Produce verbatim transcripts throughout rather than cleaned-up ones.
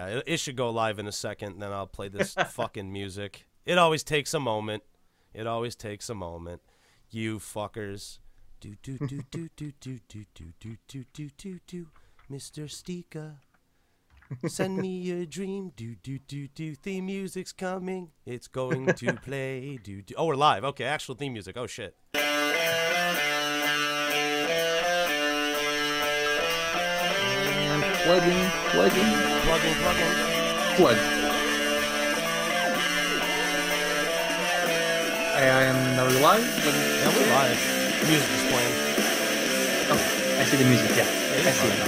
Yeah, it, it should go live in a second, and then I'll play this fucking music. It always takes a moment. It always takes a moment. You fuckers. Do do do do do do do do do do do do do. Mister Stika, send me a dream. Do do do do. Theme music's coming. It's going to play. Do do. Oh, we're live. Okay, actual theme music. Oh shit. Plugging, plugging, Plugging, plugging. plug. And are we live? Yeah, we're live. Music is playing. Oh, I see the music, yeah. Yeah, I see it now.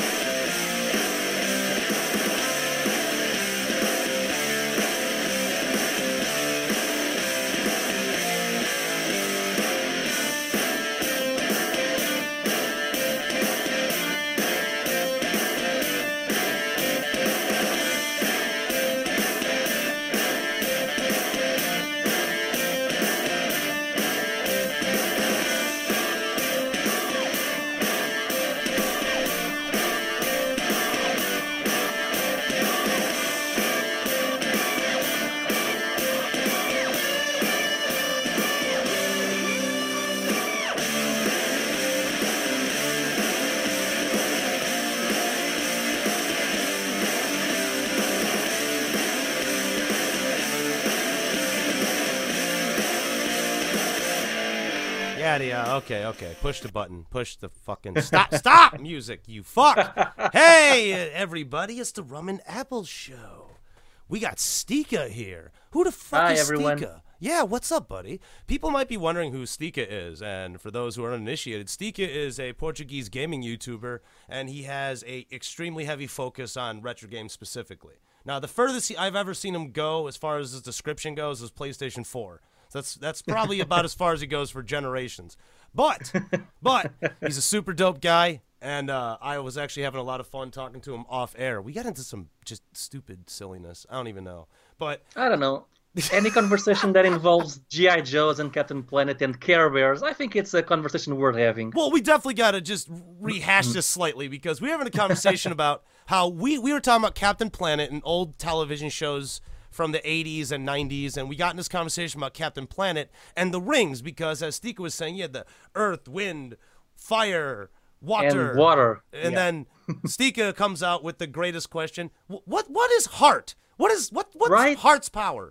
Yeah, yeah, okay, okay. Push the button. Push the fucking stop, stop music, you fuck. Hey, everybody, it's the Rum and Apple Show. We got Stika here. Who the fuck Hi, is everyone. Stika? Yeah, what's up, buddy? People might be wondering who Stika is, and for those who are uninitiated, Stika is a Portuguese gaming YouTuber, and he has a extremely heavy focus on retro games specifically. Now, the furthest he- I've ever seen him go, as far as his description goes, is PlayStation four. So that's that's probably about as far as he goes for generations. But, but he's a super dope guy, and uh, I was actually having a lot of fun talking to him off air. We got into some just stupid silliness. I don't even know, but I don't know. Any conversation that involves G I. Joes and Captain Planet and Care Bears, I think it's a conversation worth having. well, we definitely got to just rehash this slightly because we were having a conversation about how we we were talking about Captain Planet and old television shows from the eighties and nineties, and we got in this conversation about Captain Planet and the rings because, as Stika was saying, you had the earth, wind, fire, water. And water. And Yeah. then Stika comes out with the greatest question. Wh- What what is heart? What is what what's Right? heart's power?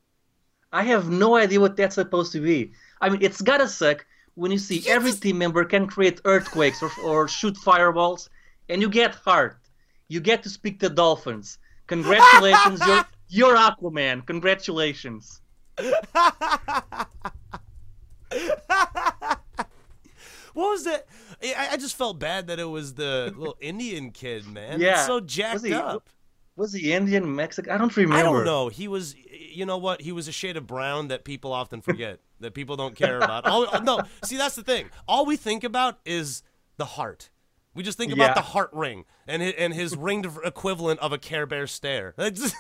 I have no idea what that's supposed to be. I mean, it's gotta suck when you see Yeah, every this- team member can create earthquakes or, or shoot fireballs, and you get heart. You get to speak to dolphins. Congratulations, you're, you're Aquaman. Congratulations. What was that? I, I just felt bad that it was the little Indian kid, man. Yeah. It's so Was jacked he- up. Was he Indian, Mexican? I don't remember. I don't know. He was, you know what? He was a shade of brown that people often forget, that people don't care about. All, no, see, that's the thing. All we think about is the heart. We just think about Yeah. the heart ring and his, and his ringed equivalent of a Care Bear stare. It's-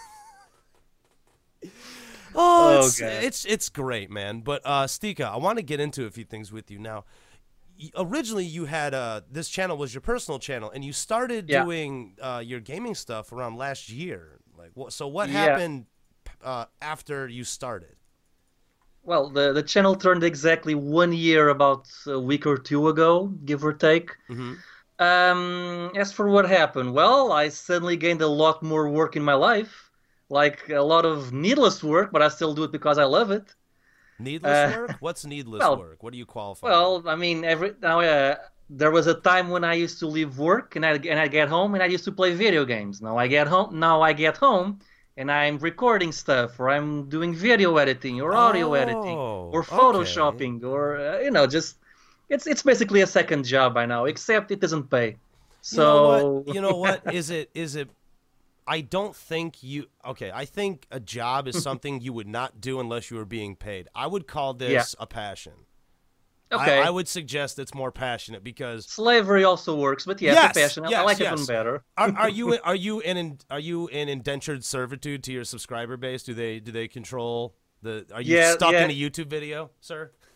oh, Oh, it's, God. it's it's great, man. But uh, Stika, I want to get into a few things with you now. Y- Originally, you had uh, this channel was your personal channel, and you started Yeah. doing uh, your gaming stuff around last year. Like, what? So, what Yeah. happened uh, after you started? Well, the, the channel turned exactly one year about a week or two ago, give or take. Mm-hmm. Um, as for what happened, well, I suddenly gained a lot more work in my life, like a lot of needless work, but I still do it because I love it. Needless Uh, work? What's needless well- work? What do you qualify? Well, I mean, every now uh, there was a time when I used to leave work and I and I get home and I used to play video games. Now I get home, now I get home and I'm recording stuff, or I'm doing video editing, or audio editing, Oh, or okay. photoshopping, or uh, you know, just it's it's basically a second job by now, except it doesn't pay. So you know what? You know what? Is it? Is it? I don't think you. Okay, I think a job is something you would not do unless you were being paid. I would call this Yeah. a passion. okay, I, I would suggest it's more passionate because slavery also works, but yeah, Yes, it's a passion. I- yes, I like yes. it one better. are, are you are you in are you in indentured servitude to your subscriber base? Do they do they control the? Are you Yeah, stuck yeah. in a YouTube video, sir?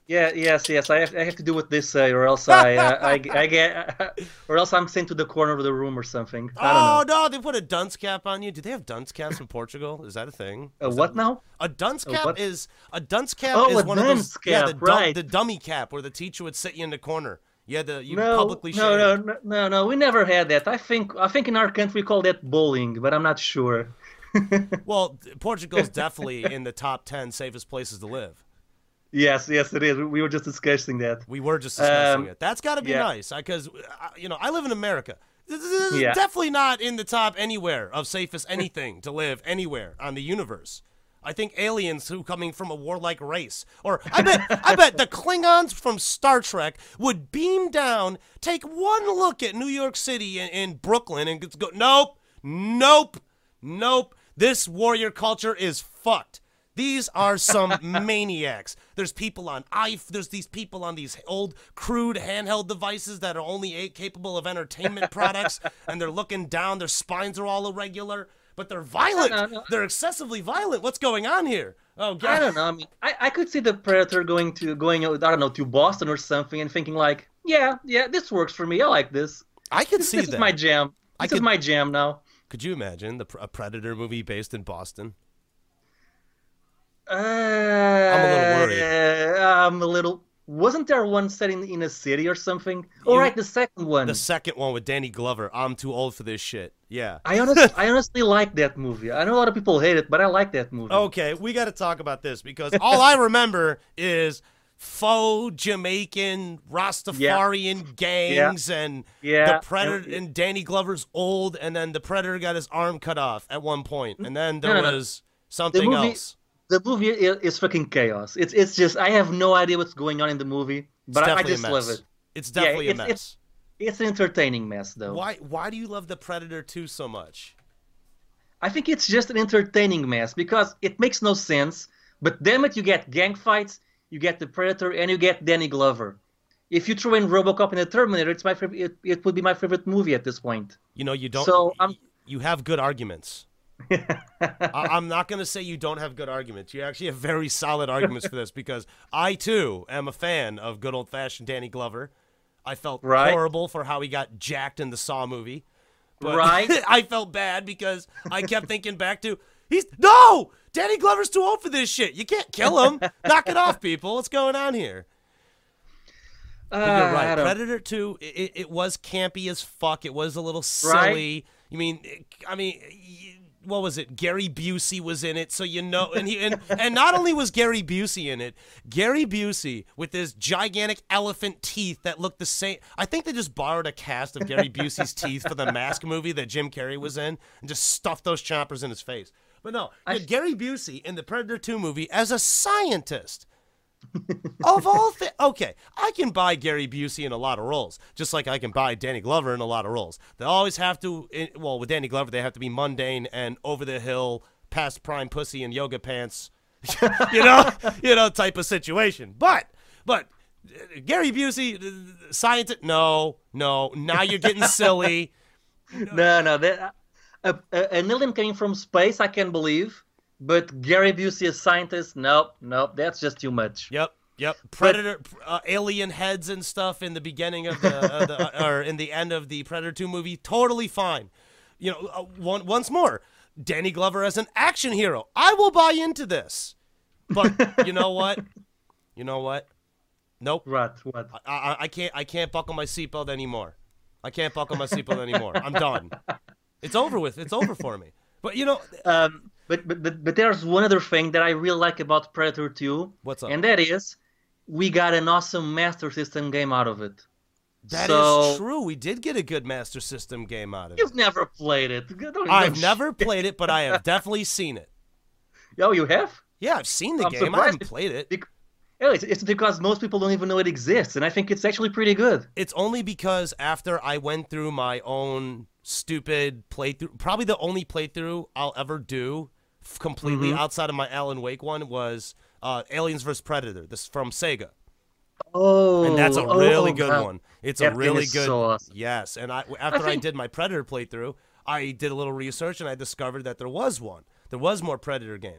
Yeah, yes, yes. I have, I have to do what they say, or else I, uh, I, I get, or else I'm sent to the corner of the room or something. I Oh don't know. no, they put a dunce cap on you. Do they have dunce caps in Portugal? Is that a thing? Uh, Is that what now? a dunce Uh, cap what? is a dunce cap Oh, is a one of those dunce yeah the cap, dum- right. the dummy cap where the teacher would sit you in the corner. Yeah, the you No, publicly no, no, shamed. no, no, no. We never had that. I think, I think in our country we call that bowling, but I'm not sure. Well, Portugal's definitely in the top ten safest places to live. Yes, yes, it is. We were just discussing that. We were just discussing Um, it. That's got to be yeah. nice because you know I live in America. This is Yeah. definitely not in the top anywhere of safest anything to live anywhere on the universe. I think aliens who coming from a warlike race, or I bet I bet the Klingons from Star Trek would beam down, take one look at New York City and, and Brooklyn, and go, nope, nope, nope. This warrior culture is fucked. These are some maniacs. There's people on I. There's these people on these old, crude handheld devices that are only a- capable of entertainment products, and they're looking down. Their spines are all irregular, but they're violent. No, no, no. They're excessively violent. What's going on here? Oh I God! don't know. I mean, I, I could see the Predator going to going I don't know to Boston or something and thinking like, yeah, yeah, this works for me. I like this. I could see This that. is my jam. I This is could- my jam now. Could you imagine the a Predator movie based in Boston? Uh, I'm a little worried. I'm a little. Wasn't there one set in, in a city or something? Oh, You- right, the second one. The second one with Danny Glover. I'm too old for this shit. Yeah. I honestly, I honestly like that movie. I know a lot of people hate it, but I like that movie. Okay, we got to talk about this because all I remember is faux Jamaican Rastafarian gangs and Yeah. the Predator and Danny Glover's old, and then the Predator got his arm cut off at one point, and then there No, no, no. was something movie- else. The movie is, is fucking chaos. It's it's just I have no idea what's going on in the movie, It's but I, I definitely just a love mess. it. It's definitely it's, a mess. It's, it's an entertaining mess, though. Why? Why do you love the Predator two so much? I think it's just an entertaining mess because it makes no sense. But damn it, you get gang fights, you get the Predator, and you get Danny Glover. If you throw in RoboCop and the Terminator, it's my favorite. It, it would be my favorite movie at this point. You know, you don't. So, I'm- You have good arguments. I, I'm not going to say you don't have good arguments. You actually have very solid arguments for this because I, too, am a fan of good old-fashioned Danny Glover. I felt Right. horrible for how he got jacked in the Saw movie. But Right. I felt bad because I kept thinking back to, he's, no! Danny Glover's too old for this shit. You can't kill him. Knock it off, people. What's going on here? But you're Uh, I right. don't- Predator two, it, it was campy as fuck. It was a little silly. Right. You mean, I mean, y- what was it? Gary Busey was in it, so you know, and he and, and not only was Gary Busey in it, Gary Busey with his gigantic elephant teeth that looked the same. I think they just borrowed a cast of Gary Busey's teeth for the Mask movie that Jim Carrey was in, and just stuffed those chompers in his face. But no, you had Gary Busey in the Predator two movie as a scientist. Of all things, okay, I can buy Gary Busey in a lot of roles, just like I can buy Danny Glover in a lot of roles. They always have to, in- well, with Danny Glover, they have to be mundane and over the hill, past prime pussy and yoga pants, you know, you know, type of situation. But, but uh, Gary Busey, uh, scientist, no, no, now you're getting silly. No, no, that, uh, uh, an alien coming from space, I can believe. But Gary Busey as scientist, nope, nope, that's just too much. Yep. Yep, Predator, uh, alien heads and stuff in the beginning of the, uh, the or in the end of the Predator two movie, totally fine. You know, uh, one, once more, Danny Glover as an action hero, I will buy into this. But you know what? You know what? Nope. What? What? I, I, I can't. I can't buckle my seatbelt anymore. I can't buckle my seatbelt anymore. I'm done. It's over with. It's over for me. But you know, Um, but, but but but there's one other thing that I really like about Predator two. What's up? And that is, we got an awesome Master System game out of it. that is so, true. We did get a good Master System game out of it. You've never played it. Don't- I've don't- never played it, but I have definitely seen it. Oh, you have? Yeah, I've seen the I'm game. I surprised. haven't played it. Bec- Yeah, it's, it's because most people don't even know it exists, and I think it's actually pretty good. It's only because after I went through my own stupid playthrough, probably the only playthrough I'll ever do f- completely Mm-hmm. outside of my Alan Wake one was uh, Aliens versus Predator. This is from Sega. Oh, And that's a oh, really oh, good wow. one. It's That a game really is good. so awesome. Yes, and I after I, think- did my Predator playthrough, I did a little research and I discovered that there was one. There was more Predator games.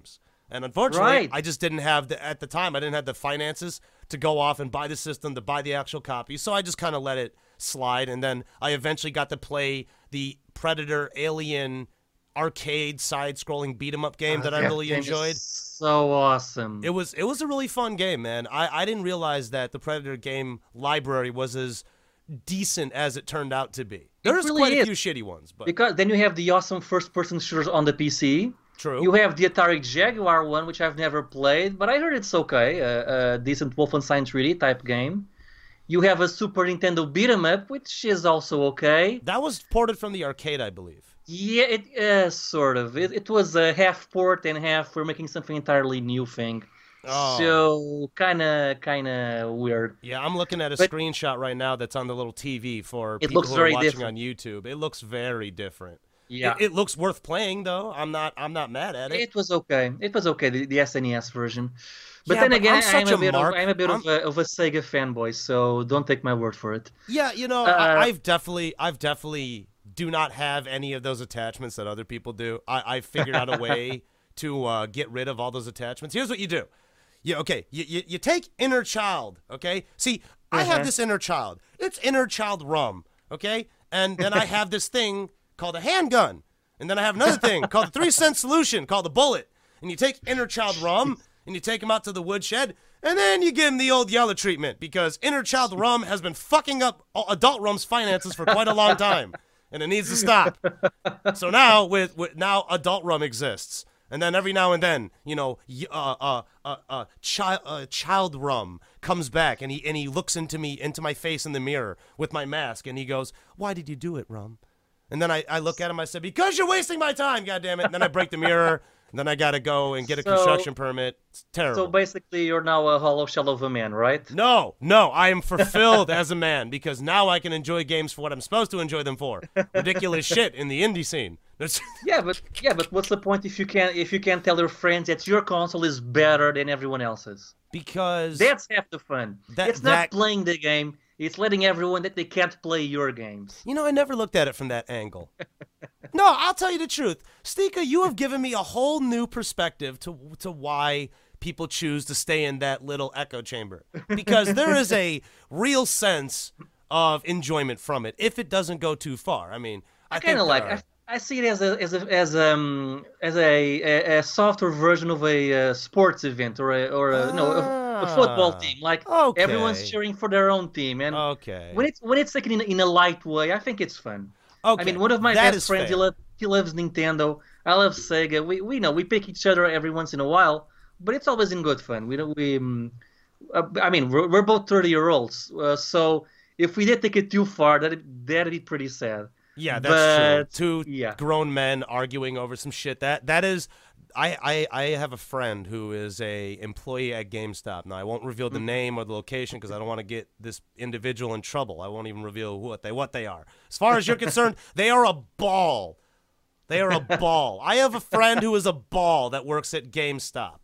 And unfortunately, Right. I just didn't have the at the time. I didn't have the finances to go off and buy the system to buy the actual copy. So I just kind of let it slide. And then I eventually got to play the Predator Alien arcade side-scrolling beat 'em up game that I That really game is enjoyed. So awesome. It was it was a really fun game, man. I, I didn't realize that the Predator game library was as decent as it turned out to be. There's really quite a is. few shitty ones, but Because then you have the awesome first-person shooters on the P C. true. You have the Atari Jaguar one, which I've never played, but I heard it's okay. A, a decent Wolfenstein three D type game. You have a Super Nintendo beat 'em up, which is also okay. That was ported from the arcade, I believe. Yeah, it uh, sort of. It, it was a half port and half we're making something entirely new thing. Oh. So kind of, kind of weird. Yeah, I'm looking at a But- screenshot right now that's on the little T V for It people looks who are very watching different. on YouTube. It looks very different. Yeah, It, it looks worth playing though. I'm not I'm not mad at it. it was okay. It was okay. The, the S N E S version. But Yeah, then but again, I'm such I'm a a bit mark. of I'm a bit I'm- of a, of a Sega fanboy, so don't take my word for it. Yeah, you know, Uh, I, I've definitely I've definitely do not have any of those attachments that other people do. I I figured out a way to uh, get rid of all those attachments. Here's what you do. Yeah, okay. You, you you take inner child, okay? See, I have Uh-huh. this inner child. It's inner child rum, okay? And then I have this thing called a handgun. And then I have another thing called a three cent solution called a bullet. And you take inner child rum and you take him out to the woodshed and then you give him the old Yeller treatment because inner child rum has been fucking up adult rum's finances for quite a long time. And it needs to stop. So now with, with now adult rum exists. And then every now and then, you know, y- uh, uh, uh, uh, child, uh, child rum comes back, and he and he looks into me, into my face in the mirror with my mask, and he goes, "Why did you do it, rum?" And then I, I look at him, I said, "Because you're wasting my time, goddammit." And then I break the mirror, and then I gotta go and get a So- construction permit. It's terrible. So basically, you're now a hollow shell of a man, right? No, no, I am fulfilled as a man because now I can enjoy games for what I'm supposed to enjoy them for. Ridiculous shit in the indie scene. There's- Yeah, but yeah, but what's the point if you can't if you can't tell your friends that your console is better than everyone else's? because That's half the fun. That- it's not that- playing the game; it's letting everyone that they can't play your games. You know, I never looked at it from that angle. No, I'll tell you the truth. Stika, you have given me a whole new perspective to to why people choose to stay in that little echo chamber. Because there is a real sense of enjoyment from it if it doesn't go too far. I mean, I, I think kind of there like. are- I, I see it as a as a as um as a a, a softer version of a uh, sports event or a or a no a, a football Ah, team. Like okay. everyone's cheering for their own team, and Okay. when it's when it's taken in, in a light way, I think it's fun. okay. I mean, one of my that best is friends, he, fair. lo- he loves Nintendo. I love Sega. We we know we pick each other every once in a while, but it's always in good fun. We don't we. Um, uh, I mean, we're, we're both thirty year olds, uh, so if we did take it too far, that that'd be pretty sad. Yeah, that's But, true. Two yeah. grown men arguing over some shit. That that is, I, I I have a friend who is a employee at GameStop. Now I won't reveal the name or the location because I don't want to get this individual in trouble. I won't even reveal what they what they are. As far as you're concerned, they are a ball. They are a ball. I have a friend who is a ball that works at GameStop,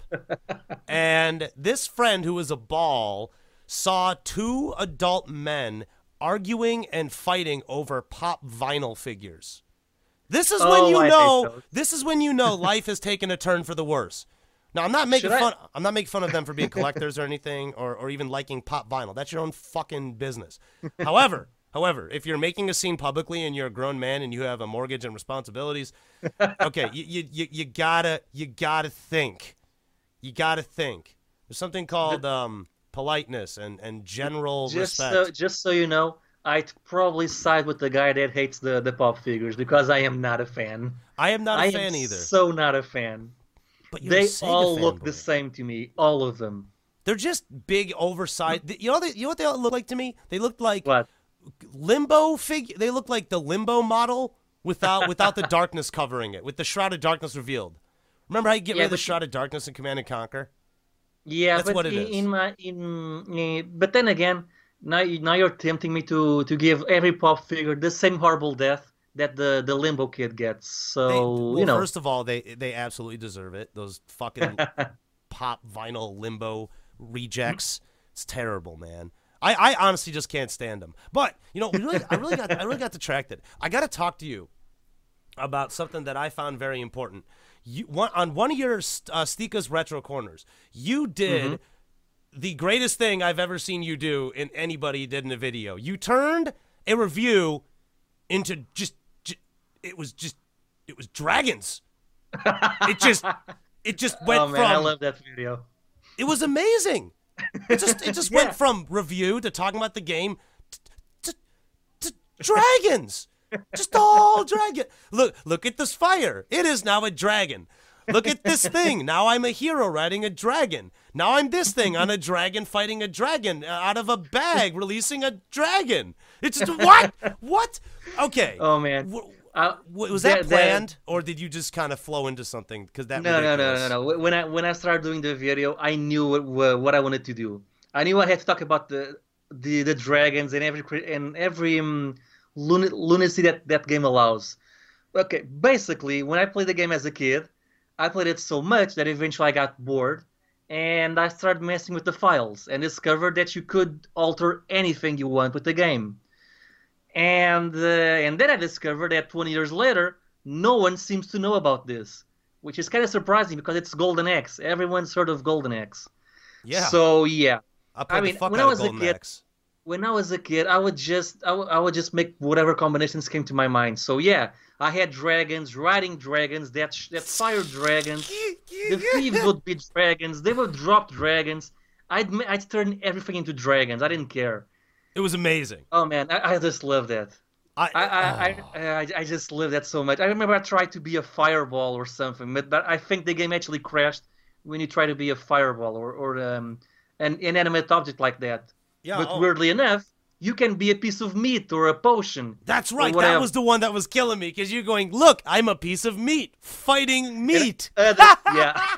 and this friend who is a ball saw two adult men arguing and fighting over pop vinyl figures. This is when Oh, you I hate know. those. This is when you know life has taken a turn for the worse. Now I'm not making Should I- fun. I'm not making fun of them for being collectors or anything, or or even liking pop vinyl. That's your own fucking business. However, however, if you're making a scene publicly and you're a grown man and you have a mortgage and responsibilities, okay, you you you, you gotta you gotta think. You gotta think. There's something called um, politeness and, and general Just respect. so just so you know, I'd probably side with the guy that hates the the pop figures because I am not a fan. I am not a I fan am either. so not a fan. But you're a They Sega all look the fanboy. same to me, all of them. They're just big, oversized. You know, they, you know what they all look like to me? They look like What? limbo figure. They look like the limbo model without without the darkness covering it, with the shroud of darkness revealed. Remember how you get Yeah, rid of the but- shroud of darkness in Command and Conquer? Yeah, That's but what it in, is. in my in eh, but then again, now you- now you're tempting me to to give every pop figure the same horrible death that the the limbo kid gets. So They, well, you know, first of all, they they absolutely deserve it. Those fucking pop vinyl limbo rejects. It's terrible, man. I, I honestly just can't stand them. But you know, we really, I really got I really got detracted. I got to talk to you about something that I found very important. You one on one of your uh, Stika's retro corners, you did mm-hmm. the greatest thing I've ever seen you do in anybody did in a video. You turned a review into just, just it was just it was dragons. It just it just went oh, man, from I love that video. It was amazing. It just it just yeah. went from review to talking about the game to, to, to dragons. Just all dragon. Look, look at this fire. It is now a dragon. Look at this thing. Now I'm a hero riding a dragon. Now I'm this thing on a dragon fighting a dragon out of a bag, releasing a dragon. It's just, what? What? Okay. Oh, man. Uh, was that, that planned, that, or did you just kind of flow into something? Because that no, no, no, no, no. When I when I started doing the video, I knew what, what I wanted to do. I knew I had to talk about the the, the dragons and every and every um, lunacy that that game allows. Okay, basically, when I played the game as a kid, I played it so much that eventually I got bored, and I started messing with the files and discovered that you could alter anything you want with the game. And uh, and then I discovered that twenty years later, no one seems to know about this, which is kind of surprising because it's Golden Axe. Everyone's heard of Golden Axe. Yeah. So yeah, I, I mean, when I was a kid, Axe. when I was a kid, I would just I, w I would just make whatever combinations came to my mind. So yeah, I had dragons, riding dragons, that sh that fire dragons. The thieves would be dragons. They would drop dragons. I'd I'd turn everything into dragons. I didn't care. It was amazing. Oh man, I, I just love that. I I, oh. I, I I just love that so much. I remember I tried to be a fireball or something, but, but I think the game actually crashed when you try to be a fireball or or um, an inanimate object like that. Yeah. But oh. weirdly enough, you can be a piece of meat or a potion. That's right. That was the one that was killing me because you're going, look, I'm a piece of meat fighting meat. Uh, yeah.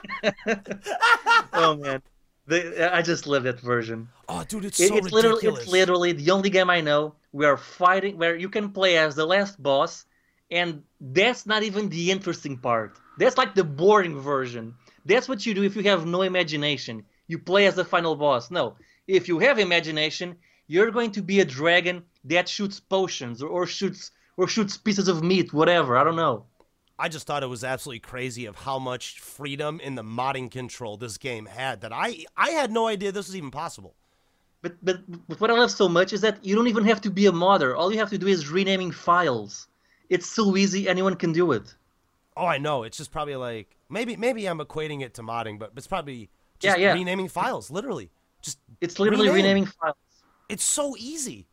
Oh man. The, I just love that version. Oh, dude, it's it, so it's ridiculous. Literally, it's literally the only game I know where fighting, where you can play as the last boss, and that's not even the interesting part. That's like the boring version. That's what you do if you have no imagination. You play as the final boss. No, if you have imagination, you're going to be a dragon that shoots potions or, or shoots or shoots pieces of meat, whatever. I don't know. I just thought it was absolutely crazy of how much freedom in the modding control this game had that I I had no idea this was even possible. But, but but what I love so much is that you don't even have to be a modder. All you have to do is renaming files. It's so easy, anyone can do it. Oh, I know. It's just probably like maybe maybe I'm equating it to modding, but it's probably just yeah, yeah. renaming files, literally. Just it's literally rename. renaming files. It's so easy.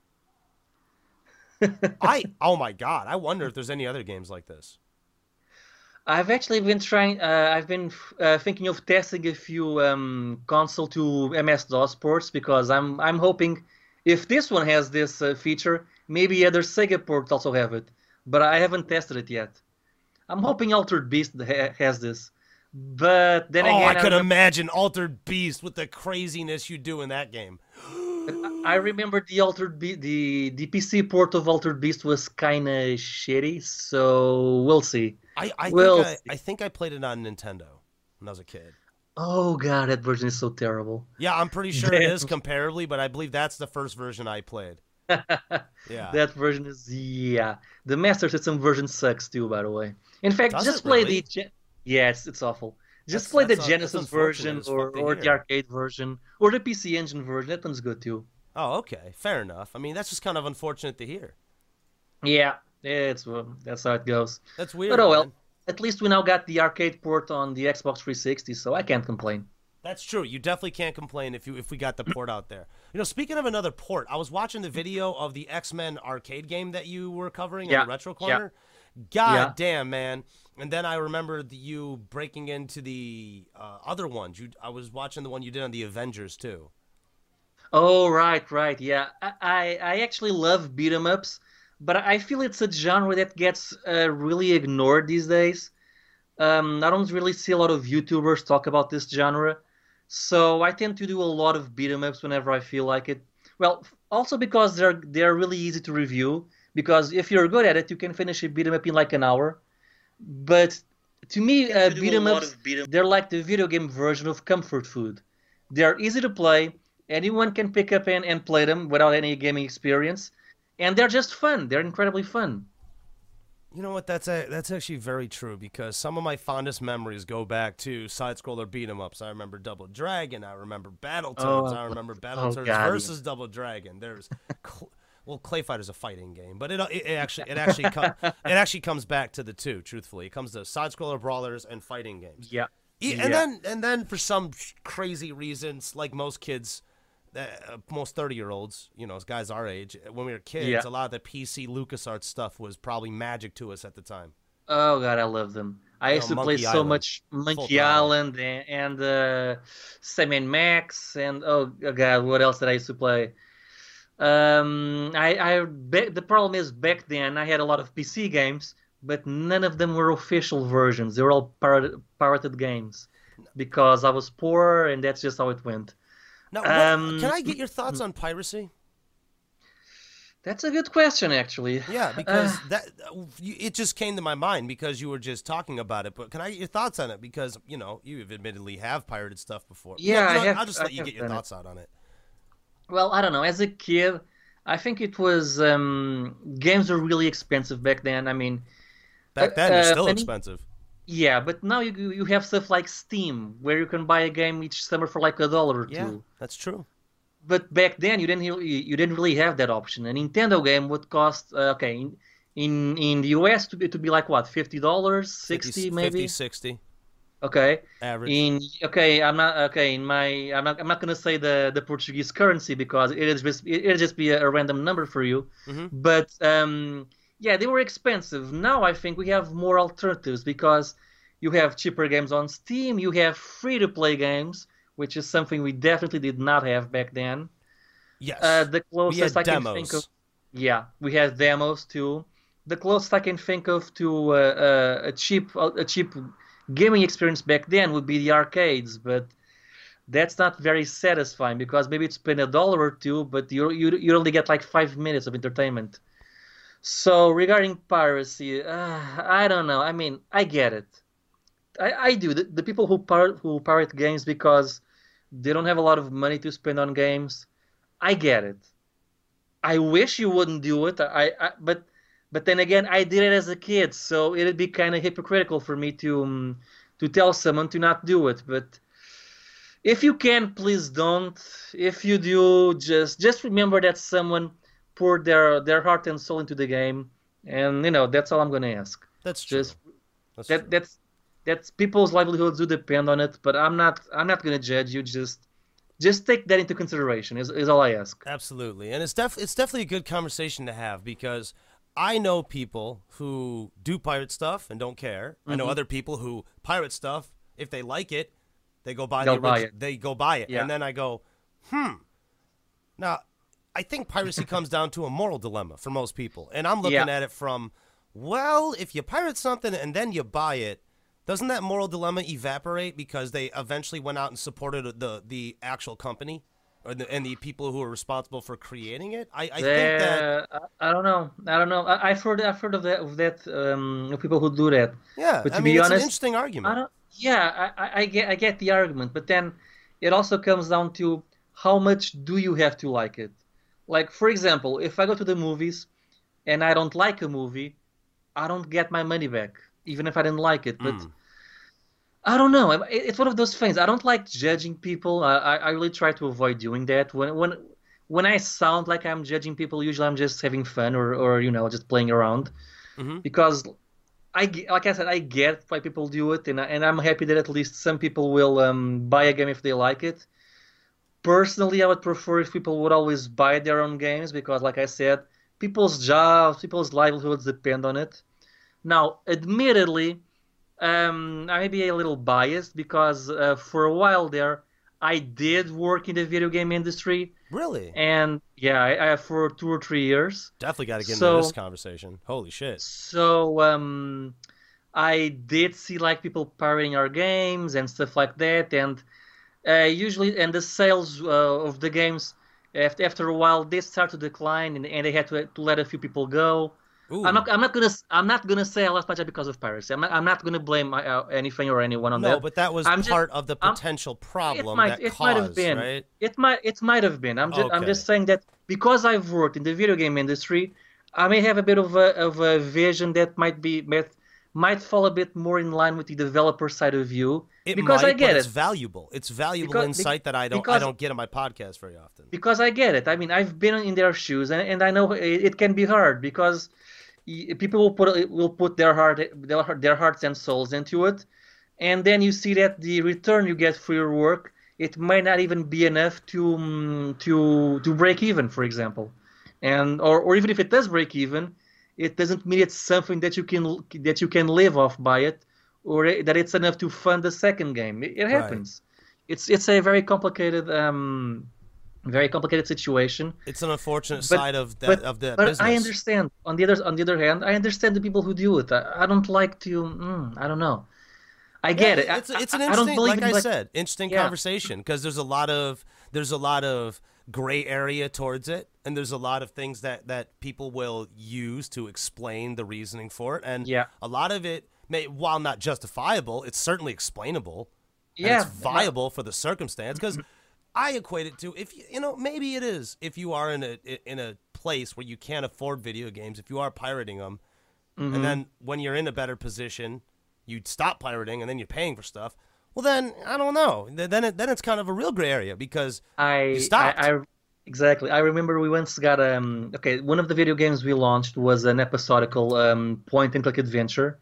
I oh my god, I wonder if there's any other games like this. I've actually been trying. Uh, I've been uh, thinking of testing a few um, console to M S DOS ports because I'm I'm hoping if this one has this uh, feature, maybe other Sega ports also have it. But I haven't tested it yet. I'm hoping Altered Beast ha has this. But then oh, again, I could I imagine Altered Beast with the craziness you do in that game. I remember the Altered Be the the P C port of Altered Beast was kind of shitty, so we'll see. I I, we'll think I I think I played it on Nintendo when I was a kid. Oh god, that version is so terrible. Yeah, I'm pretty sure it is comparably, but I believe that's the first version I played. Yeah, that version is yeah. The Master System version sucks too, by the way. In fact, Does just it play really? the yeah, it's, it's awful. Just That's- play the that's, uh, Genesis that's unfortunate version as or fuck to or the hear. arcade version or the P C Engine version. That one's good too. Oh, okay, fair enough. I mean, that's just kind of unfortunate to hear. Yeah, it's well, that's how it goes. That's weird. But oh well. man. At least we now got the arcade port on the Xbox three sixty, so I can't complain. That's true. You definitely can't complain if you if we got the port out there. You know, speaking of another port, I was watching the video of the X-Men arcade game that you were covering Yeah, in the Retro yeah. Corner. God Yeah. damn, man. And then I remember the, you breaking into the uh, other ones. You, I was watching the one you did on the Avengers, too. Oh, right, right, yeah. I, I, I actually love beat 'em ups, but I feel it's a genre that gets uh, really ignored these days. Um, I don't really see a lot of YouTubers talk about this genre, so I tend to do a lot of beat 'em ups whenever I feel like it. Well, also because they're they're really easy to review, because if you're good at it, you can finish a beat 'em up in like an hour. But to me, uh, beat 'em ups, they're like the video game version of comfort food. They're easy to play. Anyone can pick up and, and play them without any gaming experience. And they're just fun. They're incredibly fun. You know what? That's a, that's actually very true because some of my fondest memories go back to side-scroller beat 'em ups. I remember Double Dragon. I remember Battletoads. Oh, I remember oh Battletoads God. versus Double Dragon. There's, cl- well, Clay Fighter's a fighting game, but it it, it actually it actually com- it actually comes back to the two. Truthfully, it comes to side-scroller brawlers and fighting games. Yeah. E- Yeah. And then and then for some crazy reasons, like most kids. Uh, most thirty-year-olds, you know, as guys our age, when we were kids, Yeah. a lot of the P C LucasArts stuff was probably magic to us at the time. Oh God, I love them. I You used know, to play Monkey so Island. much Full Monkey throttle. Island and, and uh, Sam and Max and oh God, what else did I used to play? Um, I, I ba- the problem is back then I had a lot of P C games, but none of them were official versions. They were all pirated, pirated games because I was poor and that's just how it went. Now, what, Um, can I get your thoughts on piracy? That's a good question, actually. Yeah, because that you- it just came to my mind because you were just talking about it. But can I get your thoughts on it? Because you know you admittedly have pirated stuff before. Yeah, you know, I have- I'll just I let you have get your done it. thoughts out on it. Well, I don't know. As a kid, I think it was um, games were really expensive back then. I mean, Back Uh, then, it's uh, still any- expensive. yeah, but now you you have stuff like Steam where you can buy a game each summer for like a dollar or Yeah, two. that's true. But back then you didn't really, you didn't really have that option. A Nintendo game would cost uh, okay in, in in the U S to be to be like what fifty dollars, sixty fifty, maybe. fifty, sixty Okay. average. In okay, I'm not okay. In my, I'm not. I'm not gonna say the the Portuguese currency because it is just it, it'll just be a, a random number for you. Mhm. But um, yeah, they were expensive. Now I think we have more alternatives because you have cheaper games on Steam. You have free to play games, which is something we definitely did not have back then. Yes. Uh, the we closest had I can think of, demos. yeah, we had demos too. The closest I can think of to uh, uh, a cheap a cheap gaming experience back then would be the arcades, but that's not very satisfying because maybe you spend a dollar or two, but you you you only get like five minutes of entertainment. So regarding piracy, uh, I don't know. I mean, I get it. I, I do. The, the people who pirate who pirate games because they don't have a lot of money to spend on games, I get it. I wish you wouldn't do it. I, I but but then again, I did it as a kid, so it'd be kind of hypocritical for me to um, to tell someone to not do it. But if you can, please don't. If you do, just just remember that someone poured their their heart and soul into the game, and you know that's all I'm gonna ask. That's true. Just That's that true. that's that's people's livelihoods do depend on it, but I'm not I'm not gonna judge you. Just just take that into consideration. Is is all I ask. Absolutely, and it's def it's definitely a good conversation to have because I know people who do pirate stuff and don't care. I know Mhm. other people who pirate stuff. If they like it, they go buy They'll the buy orig- it. They go buy it, Yeah. and then I go, hmm. Now, I think piracy comes down to a moral dilemma for most people, and I'm looking Yeah. at it from, well, if you pirate something and then you buy it, doesn't that moral dilemma evaporate because they eventually went out and supported the the actual company? Or the, and the people who are responsible for creating it. I, I think that Uh, I, I don't know. I don't know. I, I've heard I've heard of that of that um, of people who do that. yeah. But to I be mean, it's an honest, interesting argument. I don't. Yeah, I, I, I get I get the argument, but then it also comes down to how much do you have to like it? Like for example, if I go to the movies and I don't like a movie, I don't get my money back, even if I didn't like it. But Mm. I don't know. It- It's one of those things. I don't like judging people. I, I I really try to avoid doing that. When when when I sound like I'm judging people, usually I'm just having fun or or you know just playing around Mhm. because I ge- like I said I get why people do it, and I, and I'm happy that at least some people will um, buy a game if they like it. Personally, I would prefer if people would always buy their own games because, like I said, people's jobs, people's livelihoods depend on it. Now, admittedly, um, I may be a little biased because uh, for a while there, I did work in the video game industry, Really? and yeah, I, I for two or three years. Definitely got to get So- into this conversation. Holy shit. So um, I did see like people pirating our games and stuff like that, and uh, usually, and the sales uh, of the games after after a while they start to decline, and, and they had to, to let a few people go. Ooh. I'm not I'm not gonna I'm not gonna say I lost my job because of piracy. I'm not, I'm not gonna blame uh, anything or anyone on no, that. but that was I'm just- part of the I'm- potential It problem might that it caused, might have been right? it might it might have been. I'm just I'm Okay. just saying that because I've worked in the video game industry, I may have a bit of a of a vision that might be might, might fall a bit more in line with the developer side of you It because I might, but get it's it. valuable. It's valuable Because insight that I don't I because don't get on my podcast very often. because I get it. I mean, I've been in their shoes, and, and I know it, it can be hard because y- people will put will put their heart their, heart- their hearts and souls into it, and then you see that the return you get for your work, it might not even be enough to um, to to break even, for example, and or, or even if it does break even, it doesn't mean it's something that you can that you can live off by it, or that it's enough to fund the second game. It, it Right. happens. It's it's a very complicated um, very complicated situation. It's an unfortunate But side of that but of the but I business. understand. On the other on the other hand, I understand the people who do it. I, I don't like to. Mm, I don't know. I Yeah, get it. I, it's it's an I, I don't interesting, believe like in I like said, interesting yeah. conversation because there's a lot of there's a lot of gray area towards it, and there's a lot of things that that people will use to explain the reasoning for it, and Yeah. a lot of it may, while not justifiable, it's certainly explainable, and it's Yeah. but- viable for the circumstance because. I equate it to if you you know maybe it is if you are in a in a place where you can't afford video games if you are pirating them mhm. and then when you're in a better position you'd stop pirating and then you're paying for stuff well then I don't know Th- then it, then it's kind of a real gray area because you I, stopped. I, I exactly. I remember we once got um. Okay, one of the video games we launched was an episodical um point and click adventure,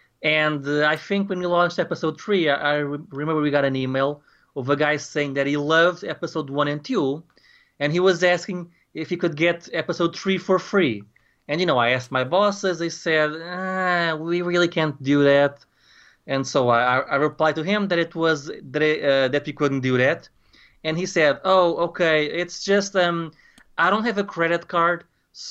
and uh, I think when we launched episode three, I, I re- remember we got an email of a guy saying that he loved episode one and two, and he was asking if he could get episode three for free. And you know, I asked my bosses. They said, ah, "We really can't do that." And so I, I replied to him that it was that, it, uh, that we couldn't do that. And he said, "Oh, okay. It's just um, I don't have a credit card,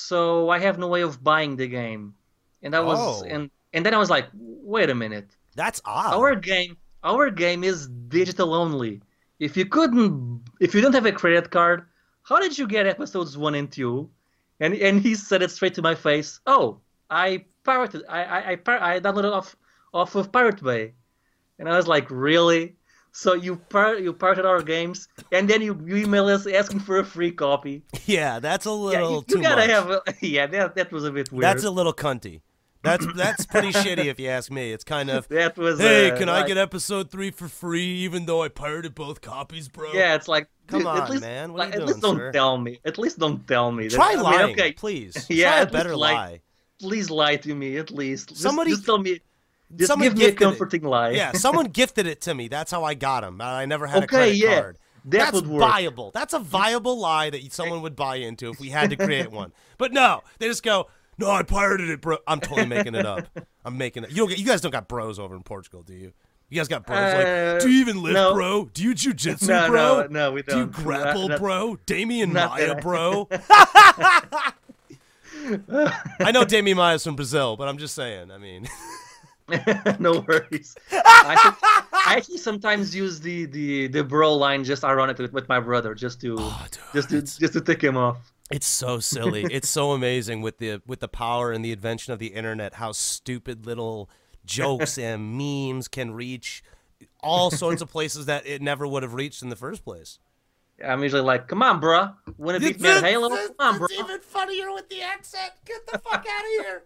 so I have no way of buying the game." And I was Oh, and and then I was like, "Wait a minute. that's odd. Our game, our game is digital only. If you couldn't, if you don't have a credit card, how did you get episodes one and two?" And and he said it straight to my face. "Oh, I pirated. I I I, pir- I downloaded off off of Pirate Bay." And I was like, "Really? So you pir- you pirated our games, and then you, you email us asking for a free copy?" Yeah, that's a Yeah, little you, you too gotta much. have. A, yeah, that that was a bit weird. That's a little cunty. That's that's pretty shitty if you ask me. It's kind of, that was. hey, uh, can I like, get episode three for free even though I pirated both copies, bro? Yeah, it's like, Come dude, on, at least, man. What are like, you at doing, least don't sir? tell me. At least don't tell me. that- Try I mean, lying, okay, please. Yeah, Try a at least better lie. lie. please lie to me. At least just, Somebody- just tell me. Just Someone give me a gifted it. comforting lie. Yeah, someone gifted it to me. That's how I got them. I never had a Okay, credit yeah, card. that That's would work. viable. That's a viable lie that someone would buy into if we had to create one. But no, they just go, "No, I pirated it, bro." I'm totally making it up. I'm making it. You don't get, you guys don't got bros over in Portugal, do you? You guys got bros Uh, like, "Do you even lift, no. bro? Do you jujitsu, No, bro? no, no, we Do you don't. grapple, Not- bro? Damien not Maya, that I- bro." I know Damien Maya's from Brazil, but I'm just saying. I mean, No worries. I, think, I actually sometimes use the, the, the bro line just ironically with, with my brother just to oh, dude, just to it's- just to tick him off. It's so silly. It's so amazing with the with the power and the invention of the internet, how stupid little jokes and memes can reach all sorts of places that it never would have reached in the first place. I'm usually like, "Come on, bruh. Wanna beat me at Halo? Come on, bro." even funnier with the accent. Get the fuck out of here.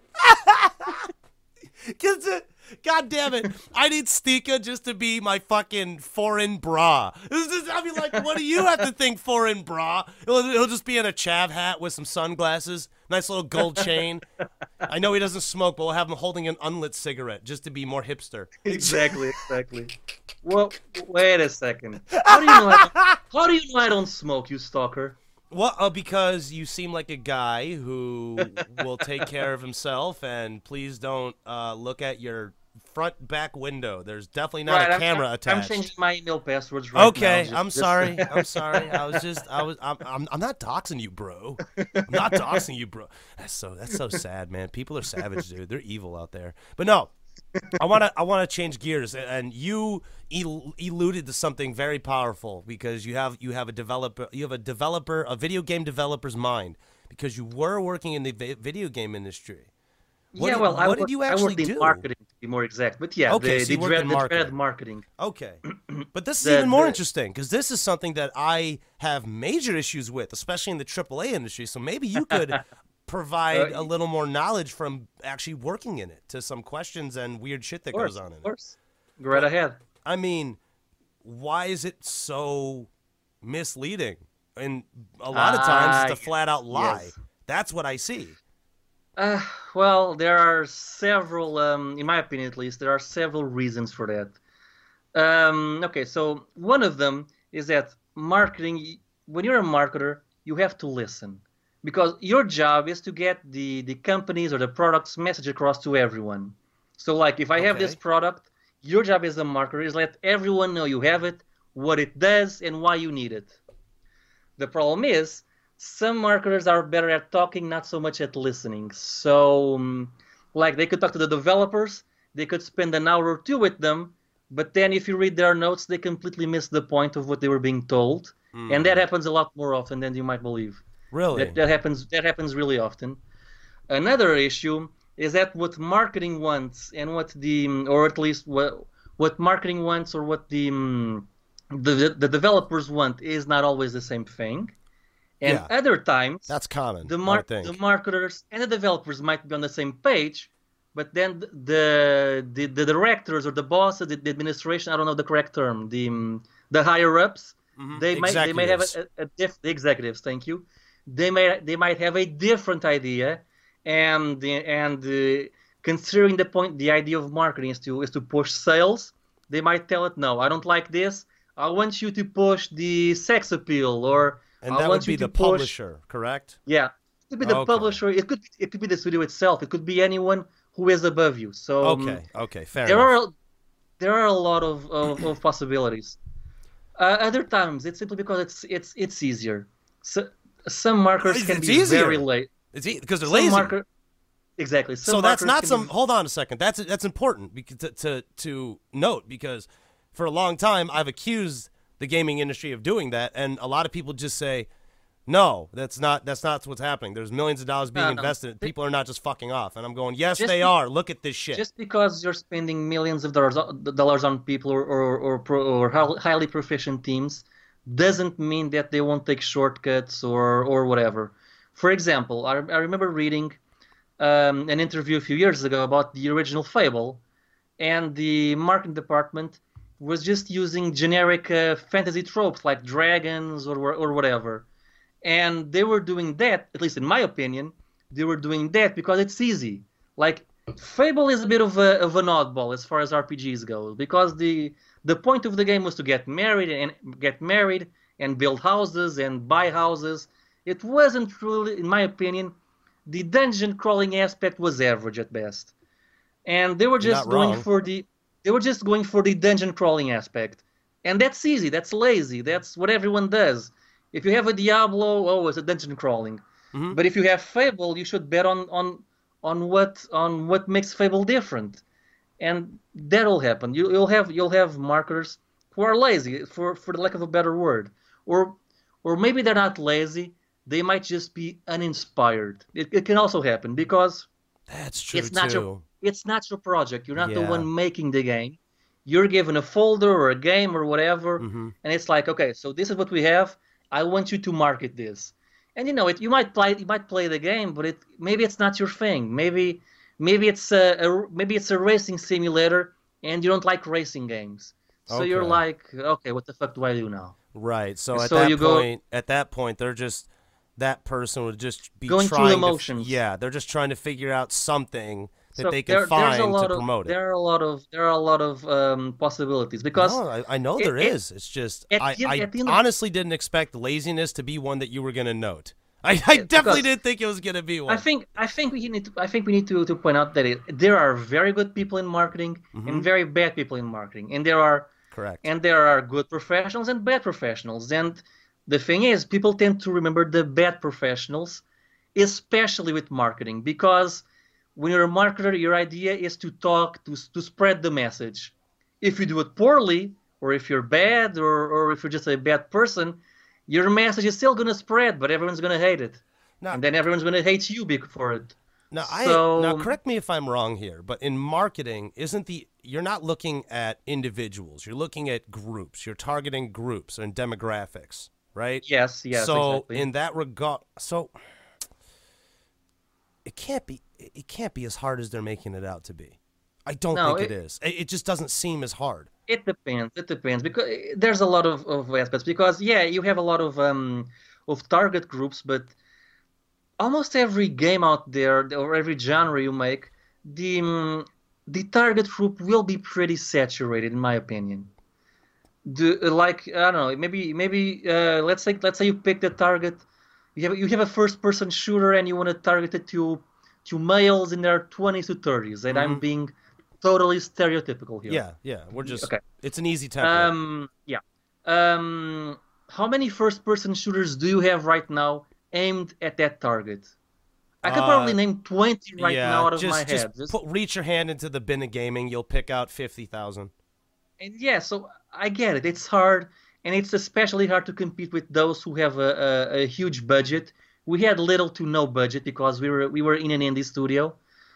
Get the, God damn it. I need Stika just to be my fucking foreign bra. This is, I mean, like, what do you have to think foreign bra? He'll, he'll just be in a chav hat with some sunglasses, nice little gold chain. I know he doesn't smoke, but we'll have him holding an unlit cigarette just to be more hipster. Exactly, exactly. Well, wait a second. How do you know? I don't, how do you know I don't smoke, you stalker? Well, uh, because you seem like a guy who will take care of himself, and please don't uh, look at your front back window. There's definitely not Right, a I'm- camera I'm, attached. I'm changing my email passwords right now. Okay, just- I'm just- sorry. I'm sorry. I was just, I was, I'm, I'm, I'm not doxing you, bro. I'm not doxing you, bro. That's so, that's so sad, man. People are savage, dude. They're evil out there. But no, I want to, I want to change gears. And you el- alluded to something very powerful because you have, you have a developer, you have a developer, a video game developer's mind because you were working in the vi- video game industry. What yeah, did- well, I what did worked, you I actually worked in do? marketing to be more exact. But yeah, Okay, the, so you the, worked dread, in the dreaded marketing. marketing. Okay. But this is The- even more the- interesting because this is something that I have major issues with, especially in the triple A industry. So maybe you could provide Uh, a little more knowledge from actually working in it to some questions and weird shit that Of course, goes on in of it. course. Go right ahead. I mean, why is it so misleading? And a lot of times Ah, it's a flat out lie. yes. That's what I see. Uh, well, there are several, um, in my opinion at least, there are several reasons for that. Um, okay, so one of them is that marketing, when you're a marketer, you have to listen because your job is to get the, the companies or the product's message across to everyone. So, like, if I have this Okay. product, your job as a marketer is let everyone know you have it, what it does, and why you need it. The problem is, some marketers are better at talking, not so much at listening. So, um, like, they could talk to the developers, they could spend an hour or two with them, but then if you read their notes, they completely miss the point of what they were being told. And that Hmm. happens a lot more often than you might believe. That Really? that happens that happens really often. Another issue is that what marketing wants and what the or at least what what marketing wants or what the um, the, the developers want is not always the same thing. And Yeah. other times, That's common, the I would mar- the think. marketers and the developers might be on the same page, but then the the, the directors or the bosses, the, the administration, I don't know the correct term, the um, the higher ups, Hmm. they might they might have a, Executives. a, a diff- the executives, thank you. They may they might have a different idea, and and uh, considering the point, the idea of marketing is to is to push sales. They might tell it, no, I don't like this. I want you to push the sex appeal, or And I that would want you be to the push. publisher, correct? Yeah, it could be the Okay. publisher. It could it could be the studio itself. It could be anyone who is above you. So um, Okay. Okay. Fair there enough. are there are a lot of of, of possibilities. Uh, other times it's simply because it's it's it's easier. So, some markers It's, can it's be very easier. late. It's because they're Some lazy. marker exactly. Some So that's markers not can be some. Hold on a second. That's that's important because to, to to note because for a long time I've accused the gaming industry of doing that, and a lot of people just say, "No, that's not that's not what's happening. There's millions of dollars being no, no. invested. People are not just fucking off." And I'm going, "Yes, Just they be, are. Look at this shit." just because you're spending millions of dollars dollars on people or or or, pro, or highly proficient teams doesn't mean that they won't take shortcuts or or whatever. For example, I, I remember reading um, an interview a few years ago about the original Fable, and the marketing department was just using generic uh, fantasy tropes like dragons or or whatever, and they were doing that. At least in my opinion, they were doing that because it's easy. Like Fable is a bit of a of an oddball as far as R P Gs go because the the point of the game was to get married and get married and build houses and buy houses. It wasn't really, in my opinion, the dungeon crawling aspect was average at best, and they were You're just not going wrong. for the they were just going for the dungeon crawling aspect, and that's easy. That's lazy. That's what everyone does. If you have a Diablo, oh, it's a dungeon crawling. Hmm. But if you have Fable, you should bet on on on what on what makes Fable different, and that'll happen. You, you'll have you'll have marketers who are lazy, for for the lack of a better word, or or maybe they're not lazy. They might just be uninspired. It, it can also happen because That's true it's not your too. it's not your project. You're not the Yeah. one making the game. You're given a folder or a game or whatever, Hmm. and it's like, okay, so this is what we have. I want you to market this. And you know, it you might play you might play the game, but it maybe it's not your thing. Maybe maybe it's a, a maybe it's a racing simulator, and you don't like racing games. So you're Okay. like, okay, what the fuck do I do now? Right. So at So that you go point, at that point, they're just that person would just be going through the trying to. f- motions. Yeah, they're just trying to figure out something that So they can there there's a find to lot of promote it. there are a lot of there are a lot of um, possibilities because No, I, I know it, there it, is. It's just at I, the, I at the end of honestly didn't expect laziness to be one that you were gonna note. I, I definitely because didn't think it was gonna be I one. think I think we need to I think we need to, to point out that it, there are very good people in marketing Hmm. and very bad people in marketing, and there are Correct. and there are good professionals and bad professionals. And the thing is, people tend to remember the bad professionals, especially with marketing, because when you're a marketer, your idea is to talk to to spread the message. If you do it poorly, or if you're bad, or or if you're just a bad person, your message is still gonna spread, but everyone's gonna hate it, Now, and then everyone's gonna hate you for it. now I now So correct me if I'm wrong here, but in marketing, isn't the you're not looking at individuals. You're looking at groups. You're targeting groups and demographics, right? yes, yes, So exactly. in that regard, so it can't be it can't be as hard as they're making it out to be. I don't No, think it, it is. It, it just doesn't seem as hard. it depends. It depends because there's a lot of, of aspects. Because yeah, you have a lot of um of target groups, but almost every game out there or every genre you make, the um, the target group will be pretty saturated, in my opinion. Do like I don't know, maybe maybe uh, let's say let's say you pick the target. You have you have a first person shooter and you want to target it to to males in their twenties to thirties, and Mm-hmm. I'm being totally stereotypical here. Yeah, yeah. We're just Okay. it's an easy template. Um. Yeah. Um. How many first person shooters do you have right now aimed at that target? I could probably Uh, name twenty right yeah, now out of just my just head. Just, put, reach your hand into the bin of gaming. You'll pick out fifty thousand. and yeah, so I get it. It's hard, and it's especially hard to compete with those who have a, a, a huge budget. We had little to no budget because we were we were in an indie studio.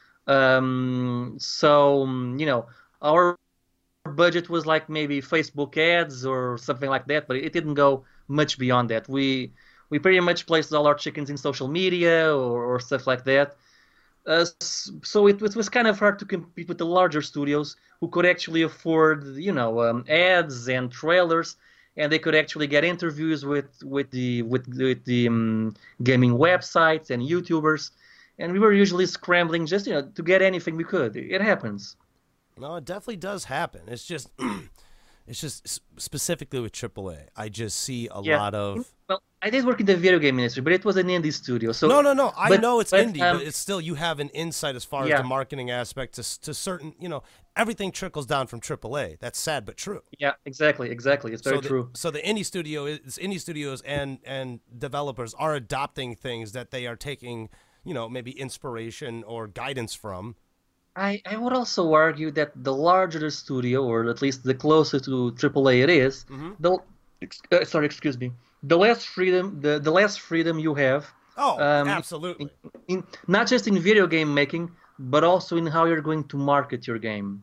Um, so um, you know, our budget was like maybe Facebook ads or something like that, but it didn't go much beyond that. We we pretty much placed all our chickens in social media or, or stuff like that. Uh, so it, it was kind of hard to compete with the larger studios who could actually afford, you know, um, ads and trailers, and they could actually get interviews with with the with, with the um, gaming websites and YouTubers, and we were usually scrambling just you know to get anything we could. It happens. No, it definitely does happen. It's just, it's just s- specifically with triple A. I just see a Yeah. lot of. Well, I did work in the video game industry, but it was an indie studio. So No, no, no. I but- know it's but, indie, um, but it's still you have an insight as far Yeah. as the marketing aspect to s- to certain. You know, everything trickles down from triple A. That's sad but true. Yeah, exactly, exactly. It's very so the, true. So the indie studio is indie studios and and developers are adopting things that they are taking, you know, maybe inspiration or guidance from. I, I would also argue that the larger the studio, or at least the closer to triple A it is, Mm-hmm. the ex- uh, sorry, excuse me, the less freedom the, the less freedom you have. Oh, Um, absolutely. In, not just in video game making, but also in how you're going to market your game.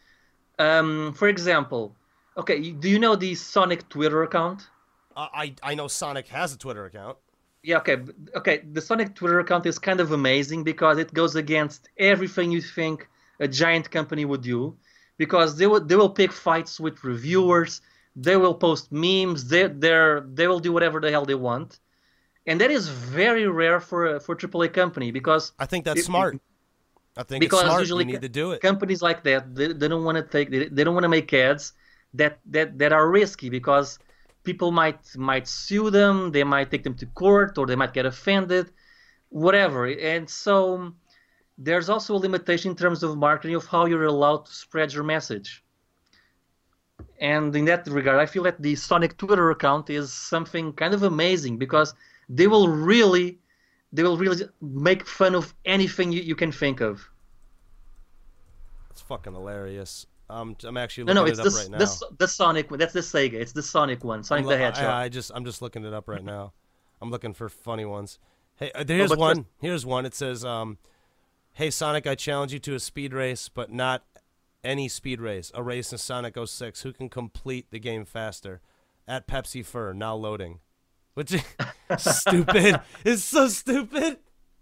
Um, for example, okay, do you know the Sonic Twitter account? Uh, I I know Sonic has a Twitter account. Yeah, okay, b- okay. The Sonic Twitter account is kind of amazing because it goes against everything you think a giant company would do. Because they will they will pick fights with reviewers, they will post memes, they they they will do whatever the hell they want, and that is very rare for a, for a triple A company because I think that's it- smart. I think because it's smart. usually You need to do it. companies like that they, they don't want to take they, they don't want to make ads that, that that are risky because people might might sue them, they might take them to court, or they might get offended, whatever. And so there's also a limitation in terms of marketing of how you're allowed to spread your message. And in that regard, I feel that the Sonic Twitter account is something kind of amazing because they will really they will really make fun of anything you, you can think of. It's fucking hilarious. Um, I'm actually No, looking no, it's it up the, right now. the the Sonic one. That's the Sega. It's the Sonic one. Sonic I'm the lo- Hedgehog. I, I just I'm just looking it up right now. I'm looking for funny ones. Hey, uh, here's but one. first- Here's one. It says, um, "Hey Sonic, I challenge you to a speed race, but not any speed race. A race in Sonic oh six. Who can complete the game faster? At Pepsi Fur, now loading." Which is stupid. It's so stupid.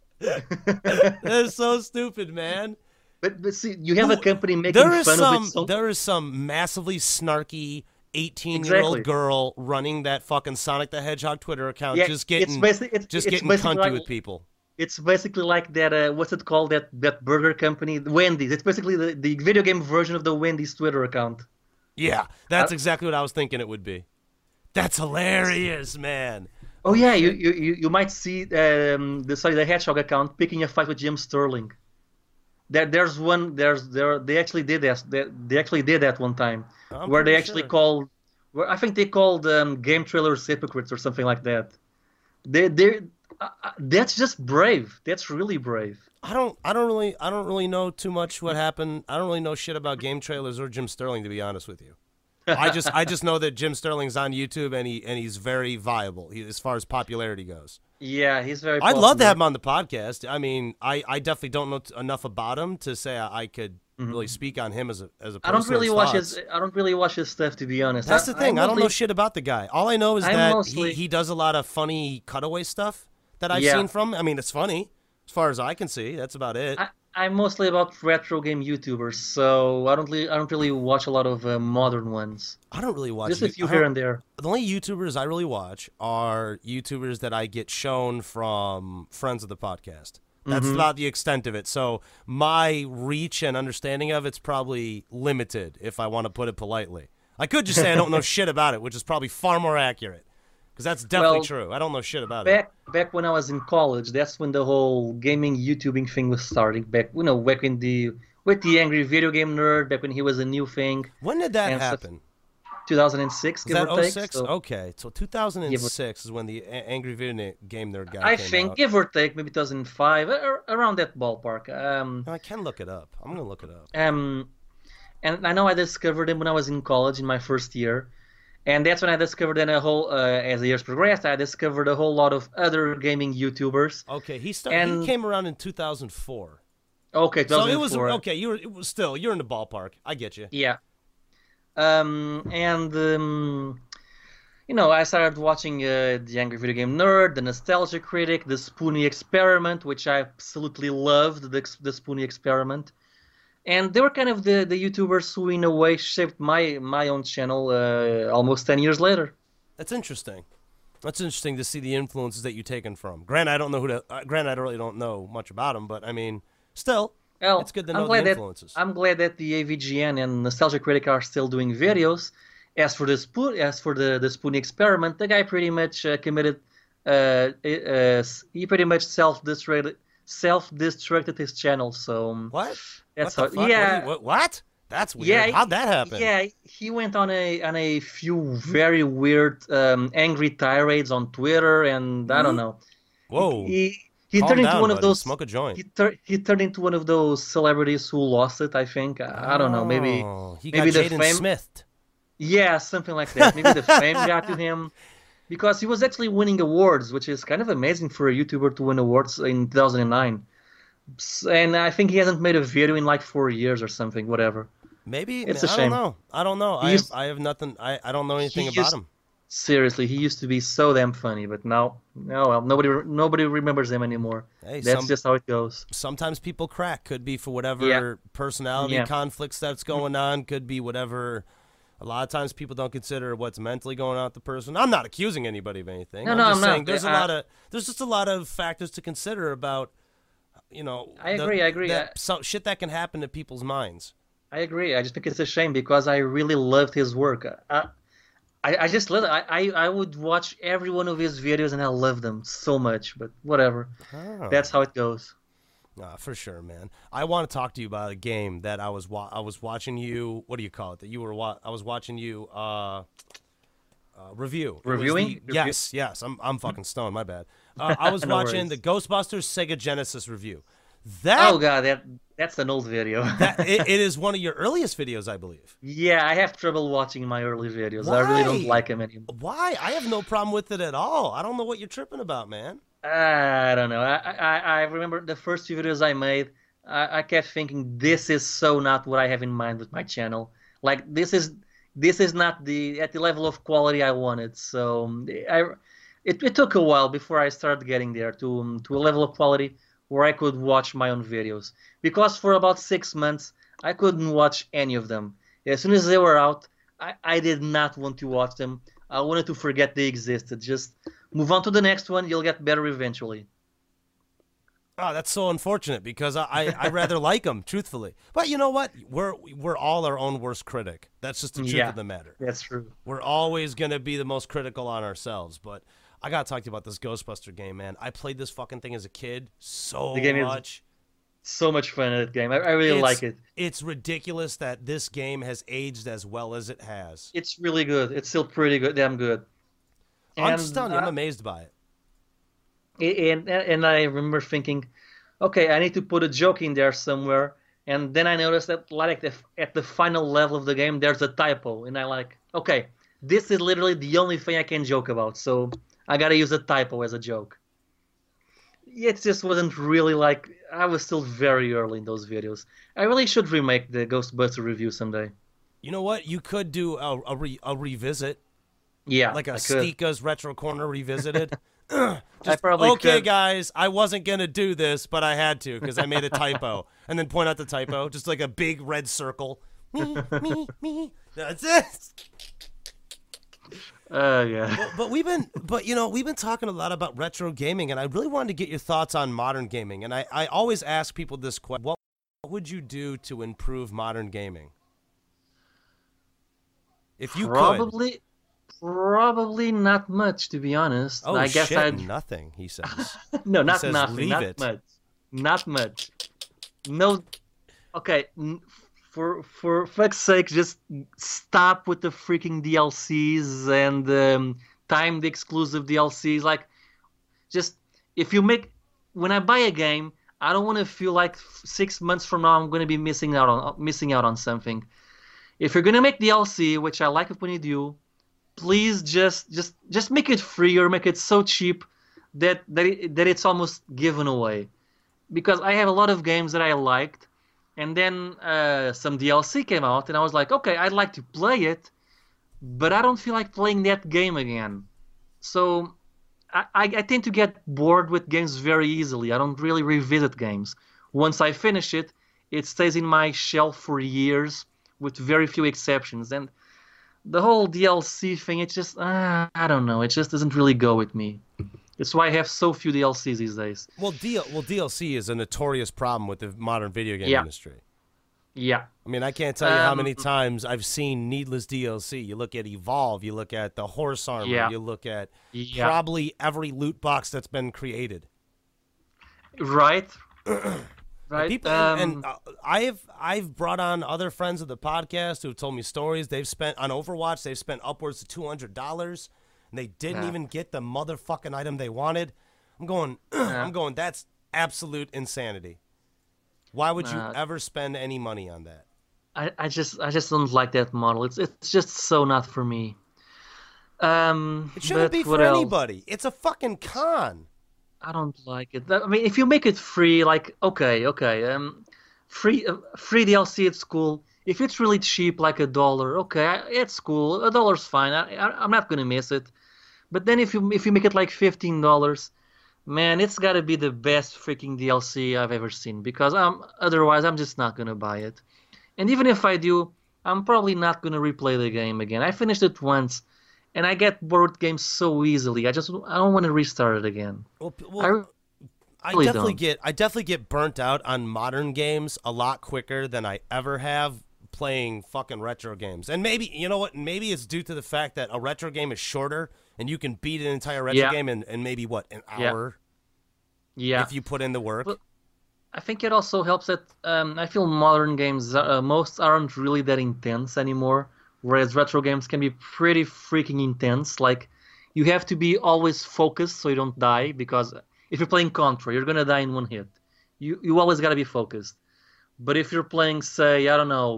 That's so stupid, man. But, but see, you have Who- a company making There is fun some of its own. there is some massively snarky eighteen-year-old Exactly. girl running that fucking Sonic the Hedgehog Twitter account, Yeah, just it's getting basically it's, just it's getting basically cunty like, with people. It's basically like that. Uh, what's it called? That that burger company, Wendy's. It's basically the, the video game version of the Wendy's Twitter account. Yeah, that's I- exactly what I was thinking it would be. That's hilarious, man. Oh yeah, you, you you you might see um, the sorry the Hedgehog account picking a fight with Jim Sterling. There there's one there's there they actually did that they, they actually did that one time I'm where they pretty actually sure. called where I think they called um, game trailers hypocrites or something like that. They they uh, uh, that's just brave. That's really brave. I don't I don't really I don't really know too much what happened. I don't really know shit about game trailers or Jim Sterling, to be honest with you. I just I just know that Jim Sterling's on YouTube and he and he's very viable he, as far as popularity goes. Yeah, he's very. I'd love to popular. have him on the podcast. I mean, I, I definitely don't know t- enough about him to say I, I could really speak on him as a as a person. Mm-hmm. I don't really his watch thoughts. his. I don't really watch his stuff, to be honest. That's the thing. I, don't know mostly- shit about the guy. All I know is I that mostly- he, he does a lot of funny cutaway stuff that I've Yeah. seen from. I mean, it's funny, far as I can see, that's about it. I, I'm mostly about retro game YouTubers, so I don't really, I don't really watch a lot of uh, modern ones. I don't really watch Just a you- few I here don't- and there. The only YouTubers I really watch are YouTubers that I get shown from friends of the podcast. That's Mm-hmm. about the extent of it. So my reach and understanding of it's probably limited, if I want to put it politely. I could just say I don't know shit about it, which is probably far more accurate, because that's definitely Well, true. I don't know shit about it. Back back when I was in college, that's when the whole gaming YouTubing thing was starting. Back, you know, back in the with the Angry Video Game Nerd, back when he was a new thing, When did that and stuff. happen? two thousand six, Was give that or take. oh six? So Okay, so two thousand six is when the A- Angry Video Game Nerd guy I came think, out. give or take, maybe two thousand five, ar- around that ballpark. Um, I can look it up. I'm gonna look it up. um, and I know I discovered him when I was in college in my first year, and that's when I discovered then a whole. Uh, as the years progressed, I discovered a whole lot of other gaming YouTubers. Okay, he started. And- He came around in two thousand four. Okay, So it was two thousand four. okay. You were it was still you're in the ballpark. I get you. Yeah. Um, and um, you know, I started watching uh, the Angry Video Game Nerd, the Nostalgia Critic, the Spoony Experiment, which I absolutely loved, the, ex- the Spoony Experiment. And they were kind of the, the YouTubers who, in a way, shaped my my own channel uh, almost ten years later. That's interesting. That's interesting to see the influences that you've taken from. Granted, I don't know who to. Uh, granted, I really don't know much about him, but I mean, still, Well, it's good to I'm know glad the that influences. I'm glad that the A V G N and Nostalgia Critic are still doing videos. As for the spoon, as for the the Spoony Experiment, the guy pretty much uh, committed. Uh, uh, he pretty much self-destructed self-destructed his channel. So um, What? that's what the how. fuck? Yeah. What, do you- what? What? That's weird. Yeah, How'd that happen? Yeah, he went on a on a few very weird um, angry tirades on Twitter, and I don't know. Whoa. He he Calm turned into down, one of buddy. those. Smoke a joint. He, tur- he turned into one of those celebrities who lost it. I think. I, I don't know. Maybe. Oh, he maybe got the Jaden fame- Smith. Yeah, something like that. Maybe the fame got to him because he was actually winning awards, which is kind of amazing for a YouTuber to win awards in two thousand nine. S- And I think he hasn't made a video in like four years or something. Whatever. Maybe It's I a don't shame. know. I don't know. He I have, used- I have nothing. I, I don't know anything He about used- him. Seriously, he used to be so damn funny, but now, no, well, nobody, nobody remembers him anymore. Hey, That's some- just how it goes. Sometimes people crack. Could be for whatever Yeah. personality Yeah. conflicts that's going on. Could be whatever. A lot of times people don't consider what's mentally going on with the person. I'm not accusing anybody of anything. No, I'm no, just I'm not. saying there's a I- lot of there's just a lot of factors to consider about, you know. I the- agree, I agree. That, I- so, shit that can happen to people's minds. I agree. I just think it's a shame because I really loved his work. I, I, I just love it. I, I, I would watch every one of his videos and I love them so much. But whatever. Oh. That's how it goes. Nah, for sure, man. I want to talk to you about a game that I was wa- I was watching you. What do you call it? That you were wa- I was watching you uh, uh, review. It was Reviewing? the- Review- yes, yes. I'm I'm fucking stoned. My bad. Uh, I was No watching worries. the Ghostbusters Sega Genesis review. That, Oh god, that that's an old video. that it, it is one of your earliest videos, I believe. Yeah, I have trouble watching my early videos. I really don't Why? like them anymore. Why? I have no problem with it at all. I don't know what you're tripping about, man. I don't know. I, I I remember the first few videos I made. I, I kept thinking this is so not what I have in mind with my channel. Like this is this is not the at the level of quality I wanted. So um, I it, it took a while before I started getting there to um, to a level of quality where I could watch my own videos. Because for about six months I couldn't watch any of them. As soon as they were out, I, I did not want to watch them. I wanted to forget they existed. Just move on to the next one. You'll get better eventually. Oh, that's so unfortunate because I, I, I rather like them, truthfully. But you know what? We're we're all our own worst critic. That's just the truth Yeah. of the matter. That's true. We're always going to be the most critical on ourselves. But I got to talk to you about this Ghostbuster game, man. I played this fucking thing as a kid so The game is- much. So much fun at that game. I, I really It's- like it. It's ridiculous that this game has aged as well as it has. It's really good. It's still pretty good, damn good. I'm And, just telling you, I'm uh, amazed by it. and and I remember thinking, okay, I need to put a joke in there somewhere. And then I noticed that like the, at the final level of the game, there's a typo, and I like, okay, this is literally the only thing I can joke about. So I gotta use a typo as a joke. It just wasn't really like I was still very early in those videos. I really should remake the Ghostbuster review someday. You know what? You could do a, a, re, a revisit, Yeah, like a I could. Stika's Retro Corner revisited. Just, I probably okay, could. guys, I wasn't gonna do this, but I had to because I made a typo, and then point out the typo, just like a big red circle. Me, me, me. That's it. Uh, yeah. But, but we've been, but you know, we've been talking a lot about retro gaming, and I really wanted to get your thoughts on modern gaming. And I, I always ask people this question: What would you do to improve modern gaming? If you Probably, could. probably not much, to be honest. Oh I guess shit! I'd Nothing. He says. no, not says nothing, leave not it. much, not much. No, okay. n- For for fuck's sake, just stop with the freaking D L Cs and um, timed exclusive D L Cs. Like, just if you make when I buy a game, I don't want to feel like f- six months from now I'm going to be missing out on missing out on something. If you're going to make D L C, which I like it when you do, please just just just make it free or make it so cheap that that it, that it's almost given away. Because I have a lot of games that I liked, and then uh, some D L C came out, and I was like, okay, I'd like to play it, but I don't feel like playing that game again. So I, I, I tend to get bored with games very easily. I don't really revisit games. Once I finish it, it stays in my shelf for years, with very few exceptions. And the whole D L C thing, it just, uh, I don't know, it just doesn't really go with me. That's why I have so few D L Cs these days. Well, D well, D L C is a notorious problem with the modern video game Yeah. industry. Yeah. I mean, I can't tell you how Um, many times I've seen needless D L C. You look at Evolve, you look at the Horse Armor, Yeah. you look at Yeah. probably every loot box that's been created. Right. Right. People, um, and, and uh, I've I've brought on other friends of the podcast who've told me stories. They've spent on Overwatch. They've spent upwards to two hundred dollars, and they didn't Yeah. even get the motherfucking item they wanted. I'm going. I'm going. That's absolute insanity. Why would you Uh, ever spend any money on that? I, I just I just don't like that model. It's it's just so not for me. Um, It shouldn't but be what for else? anybody. It's a fucking con. I don't like it. I mean, if you make it free, like okay, okay, um, free uh, free D L C, it's cool. If it's really cheap, like a dollar, okay, I- it's cool. A dollar's fine. I, I I'm not gonna miss it. But then if you if you make it like fifteen dollars, man, it's gotta be the best freaking D L C I've ever seen. Because I'm otherwise I'm just not gonna buy it. And even if I do, I'm probably not gonna replay the game again. I finished it once, and I get bored with games so easily. I just I don't want to restart it again. Well, p- I well I really definitely don't. get I definitely get burnt out on modern games a lot quicker than I ever have playing fucking retro games. And maybe you know what? Maybe it's due to the fact that a retro game is shorter and you can beat an entire retro Yeah. game in, in maybe what an Yeah. hour Yeah. if you put in the work. But I think it also helps that um, I feel modern games uh, most aren't really that intense anymore, whereas retro games can be pretty freaking intense. Like you have to be always focused so you don't die, because if you're playing Contra, you're gonna die in one hit. You you always gotta be focused. But if you're playing, say, I don't know,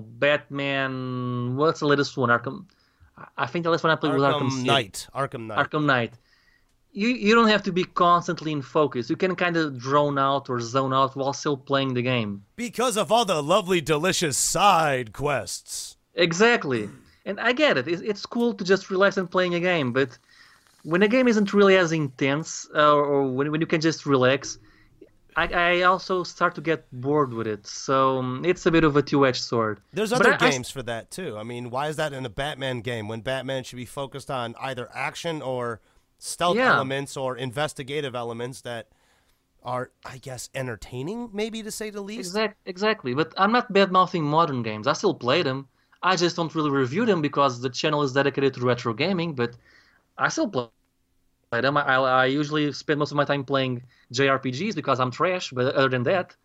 Batman, what's the latest one? Arkham. I think the last one I played was Arkham Arkham City. Knight, Arkham Knight. Arkham Knight. You you don't have to be constantly in focus. You can kind of drone out or zone out while still playing the game. Because of all the lovely, delicious side quests. Exactly. And I get it. It's, it's cool to just relax and playing a game, but when a game isn't really as intense, uh, or when when you can just relax, I, I also start to get bored with it. So um, it's a bit of a two-edged sword. There's But other I- I- games for that too. I mean, why is that in a Batman game when Batman should be focused on either action or stealth Yeah. elements or investigative elements that are, I guess, entertaining, maybe to say the least? Exact, exactly. But I'm not bad-mouthing modern games. I still play them. I just don't really review them because the channel is dedicated to retro gaming, but I still play them. I, I, I usually spend most of my time playing J R P Gs because I'm trash, but other than that,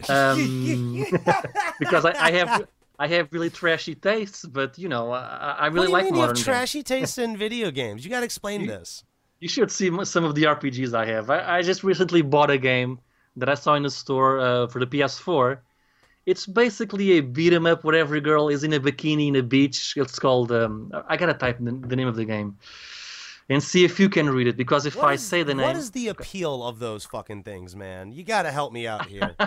um, because I, I have I have really trashy tastes, but you know, I, I really what do you like mean you have modern games. trashy tastes in video games? You got to explain You- this. You should see m- some of the R P Gs I have. I, I just recently bought a game that I saw in the store uh, for the P S four. It's basically a beat 'em up where every girl is in a bikini in a beach. It's called. Um, I gotta type the, the name of the game and see if you can read it. Because if What I is- say the name, What is the appeal of those fucking things, man? You got to help me out here.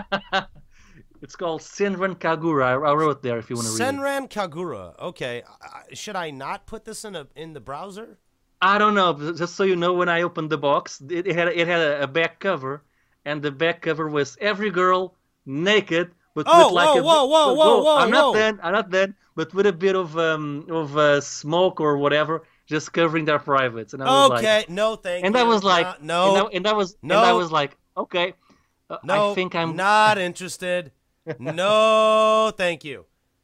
it's called Senran Kagura. I, I wrote it there if you want to read it. Senran Kagura. Okay. I- I- Should I not put this in a in the browser? I don't know. but Just so you know, when I opened the box, it, it had it had a, a back cover, and the back cover was every girl naked, but with Oh, like whoa, a whoa, bit. whoa, Whoa, whoa, whoa, whoa, I'm not whoa. done. I'm not done. But with a bit of um of uh, smoke or whatever, just covering their privates, and I was like, Okay, no, thank and I you. was like, No, and I no, and I was and I no, was like, okay, uh, I no, think I'm. not interested. No, thank you.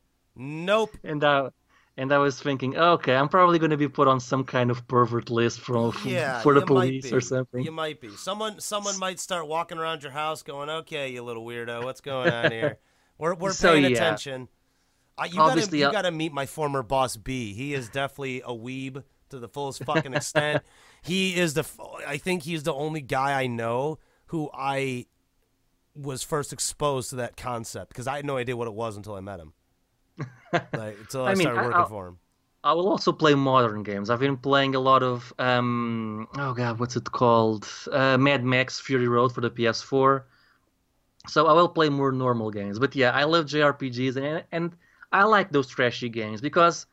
Nope. And I and I was thinking, okay, I'm probably going to be put on some kind of pervert list from Yeah, for the you might police or be. something. You might be. Someone someone might start walking around your house going, "Okay, you little weirdo, what's going on here?" We're we're So paying yeah, attention. Uh, you gotta obviously, you uh, gotta meet my former boss B. He is definitely a weeb to the fullest fucking extent. He is the f- I think he's the only guy I know who I was first exposed to that concept because I had no idea what it was until I met him. Like until I I mean, started I, working I for him. I will also play modern games. I've been playing a lot of um oh god, what's it called? Uh, Mad Max Fury Road for the P S four. So I will play more normal games. But yeah, I love J R P Gs and and I like those trashy games because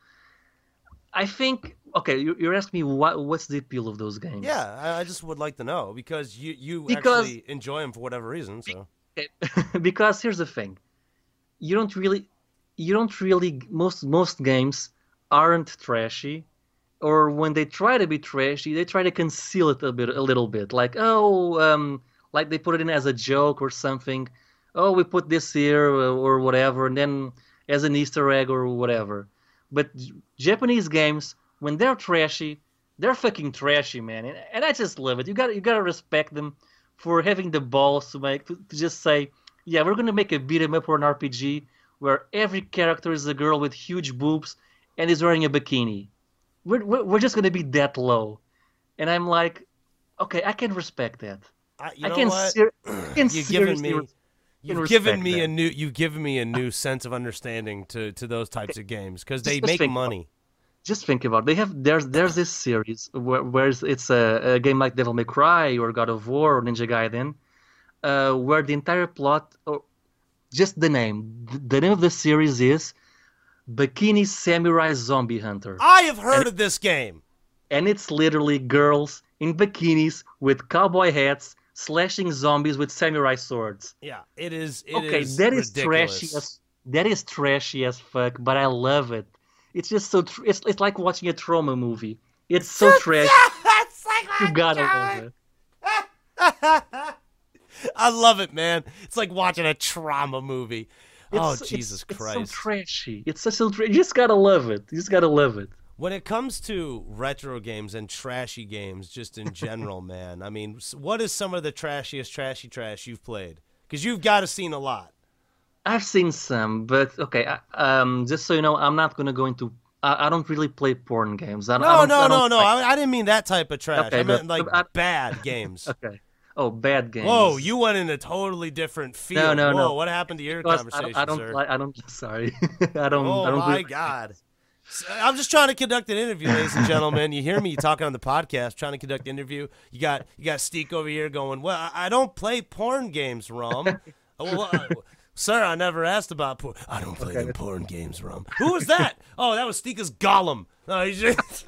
I think okay, you, you're asking me what what's the appeal of those games? Yeah, I, I just would like to know because you you Because actually enjoy him for whatever reason. So because here's the thing. You don't really you don't really most most games aren't trashy, or when they try to be trashy, they try to conceal it a bit, a little bit. Like, oh, um, like they put it in as a joke or something. Oh, we put this here or, or whatever, and then as an Easter egg or whatever. But J- Japanese games, when they're trashy, they're fucking trashy, man, and, and I just love it. You got you got to respect them for having the balls to make to, to just say, yeah, we're gonna make a beat 'em up or an R P G where every character is a girl with huge boobs and is wearing a bikini. We're, we're, we're just going to be that low. And I'm like, okay, I can respect that. I, you I know can, what? ser- I can You've given seriously me res- can you've given respect me that. a new you've given me a new sense of understanding to to those types of games because they Just, just make think about money. just think about it. They have there's there's this series where, where it's a, a game like Devil May Cry or God of War or Ninja Gaiden, uh, where the entire plot, or just the name, the name of the series is Bikini Samurai Zombie Hunter, I have and heard of this game. and it's literally girls in bikinis with cowboy hats slashing zombies with samurai swords. Yeah, it is. It Okay, is that is ridiculous. trashy as that is trashy as fuck, but I love it. It's just so tr- it's it's like watching a trauma movie. It's so trash. That's like You my gotta God. love it. I love it, man. It's like watching a trauma movie. Oh, It's Jesus it's, Christ. it's so trashy. It's such a tra- you just gotta love it. You just gotta love it. When it comes to retro games and trashy games, just in general, man, I mean, s- what is some of the trashiest trashy trash you've played? Because you've got to seen a lot. I've seen some, but okay. I- Um, just so you know, I'm not gonna go into. I, I don't really play porn games. I, don't- I No, don't. no, I don't no, no. like- I, I didn't mean that type of trash. Okay, I but- meant like but I- bad games. Okay. Oh, bad games. Whoa, you went in a totally different field. No, no, Whoa, no. what happened to your Because conversation, I don't, I don't sir? like. I don't. Sorry. I don't. Oh I don't my really- God. S- I'm just trying to conduct an interview, ladies and gentlemen. You hear me talking on the podcast, trying to conduct an interview. You got you got Steek over here going, well, I I don't play porn games, Rum. well, uh, sir, I never asked about porn. I don't play Okay. them porn games, Rum. Who was that? Oh, that was Steeka's Gollum. No, he's just,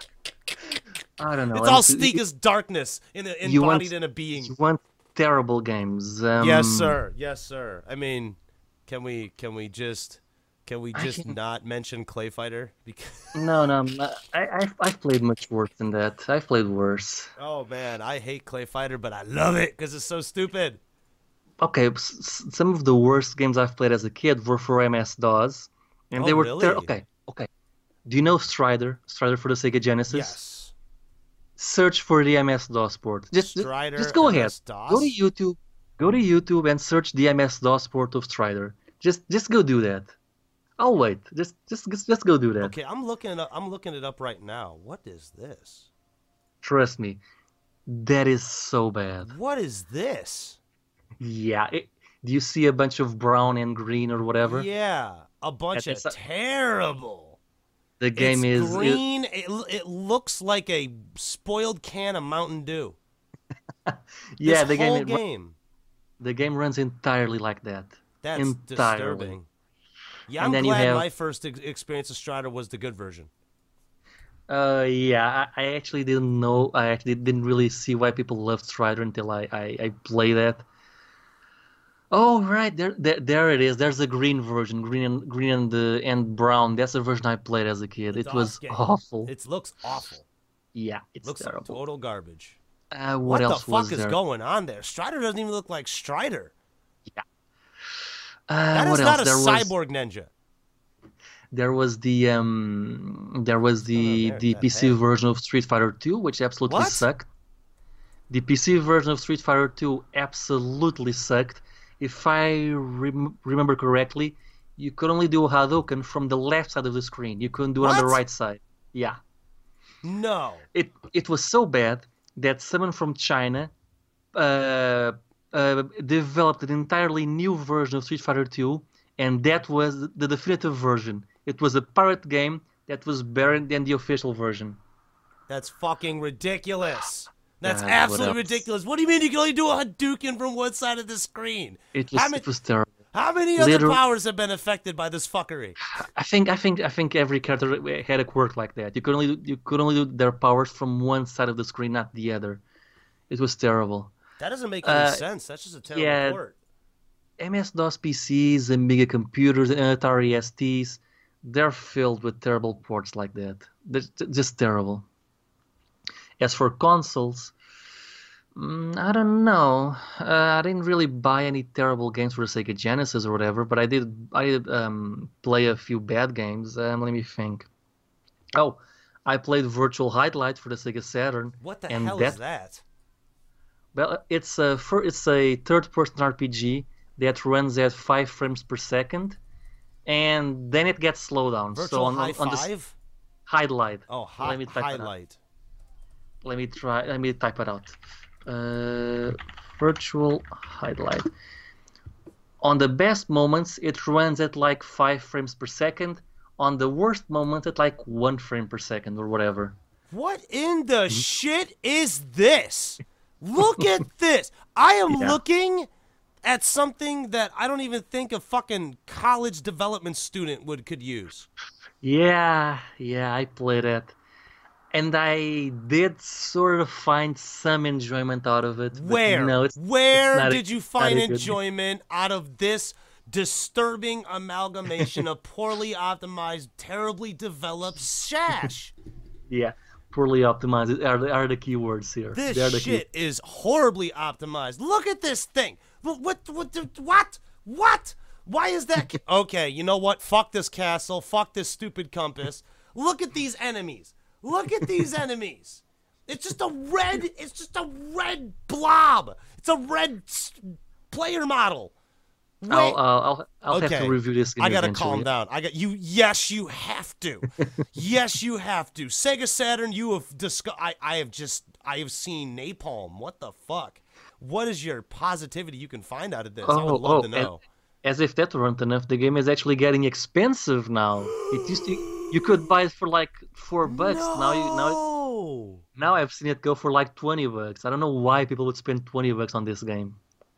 I don't know. it's all It's- Steeka's darkness in a, you want- embodied in a being. You want terrible games? Um, Yes, sir. Yes, sir. I mean, can we can we just can we I just can- not mention Clay Fighter? Because No, no. I, I've, I've played much worse than that. I've played worse. oh man, I hate Clay Fighter, but I love it because it's so stupid. Okay, s- s- some of the worst games I've played as a kid were for M S DOS, and Oh, they were really? ter- okay. Okay. Do you know Strider? Strider for the Sega Genesis. Yes. Search for the M S DOS port. Just, just- Strider, just go ahead. M S DOS? Go to YouTube. Go to YouTube and search the M S DOS port of Strider. Just, just go do that. I'll wait. Just, just, just, just go do that. Okay, I'm looking it up. I'm looking it up right now. What is this? Trust me, that is so bad. What is this? Yeah. It, do you see a bunch of brown and green or whatever? Yeah, a bunch It's of a- terrible. The game it's is. It, green. It, it looks like a spoiled can of Mountain Dew. yeah, this the game, whole it ru- game. the game runs entirely like that. That's entirely. disturbing. Yeah, And I'm then you glad have- my first ex- experience of Strider was the good version. Uh, yeah, I, I actually didn't know. I actually didn't really see why people loved Strider until I I, I play that. Oh, right, there, there there it is. There's a green version, green and green and uh, and brown. That's the version I played as a kid. The It DOS was game. awful. It looks awful. Yeah, it's Looks like terrible. total garbage. Uh, what What the else fuck was is there? going on there? Strider doesn't even look like Strider. Yeah. Uh, That what is else? not a There was cyborg ninja. there was the um there was What's going on the there? the That P C head. version of Street Fighter two, which absolutely What? sucked. The P C version of Street Fighter two absolutely sucked. If I rem remember correctly, you could only do Hadouken from the left side of the screen. You couldn't do it on the What? right side. Yeah. No. It it was so bad that someone from China uh, uh, developed an entirely new version of Street Fighter two, and that was the definitive version. It was a pirate game that was better than the official version. That's fucking ridiculous. That's God, what absolutely else? ridiculous. What do you mean you can only do a Hadouken from one side of the screen? It How was many, it was terrible. how many other Literal- powers have been affected by this fuckery? I think I think I think every character had a quirk like that. You could only do, you could only do their powers from one side of the screen, not the other. It was terrible. That doesn't make any Uh, sense. That's just a terrible yeah. port. M S DOS P Cs, Amiga computers, and Atari S Ts, they're filled with terrible ports like that. They're j- just terrible. As for consoles, mm, I don't know. Uh, I didn't really buy any terrible games for the Sega Genesis or whatever, but I did. I did um, play a few bad games. Um, let me think. Oh, I played Virtual Highlight for the Sega Saturn. What the and hell that, is that? Well, it's a fir- it's a third-person R P G that runs at five frames per second, and then it gets slowed down. Virtual so on, High on, on the Five? highlight. Oh, hi- Let me type it out. highlight. Let me try. Let me type it out. Uh, virtual highlight. On the best moments, it runs at like five frames per second. On the worst moments, at like one frame per second or whatever. What in the shit is this? Look at this. I am Yeah. looking at something that I don't even think a fucking college development student would could use. Yeah, yeah, I played it. And I did sort of find some enjoyment out of it. But Where? No, it's, Where it's not a- did you not find a good- enjoyment out of this disturbing amalgamation of poorly optimized, terribly developed shash? Yeah, poorly optimized are the, are the keywords here. This They're the shit is horribly optimized. Look at this thing. What? What? What? What? What? Why is that? ca- Okay, you know what? Fuck this castle. Fuck this stupid compass. Look at these enemies. Look at these enemies. It's just a red. It's just a red blob. It's a red s- player model. Wait. I'll, I'll, I'll, I'll have Okay. to review this game I gotta eventually. calm down. I got you. Yes, you have to. Yes, you have to. Sega Saturn. You have discussed. I. I have just. I have seen Napalm. What the fuck? What is your positivity you can find out of this? I Oh, would love oh, to and- know. As if that weren't enough, the game is actually getting expensive now. It used to, you could buy it for like four bucks. Now you now No. now I've seen it go for like twenty bucks. I don't know why people would spend twenty bucks on this game.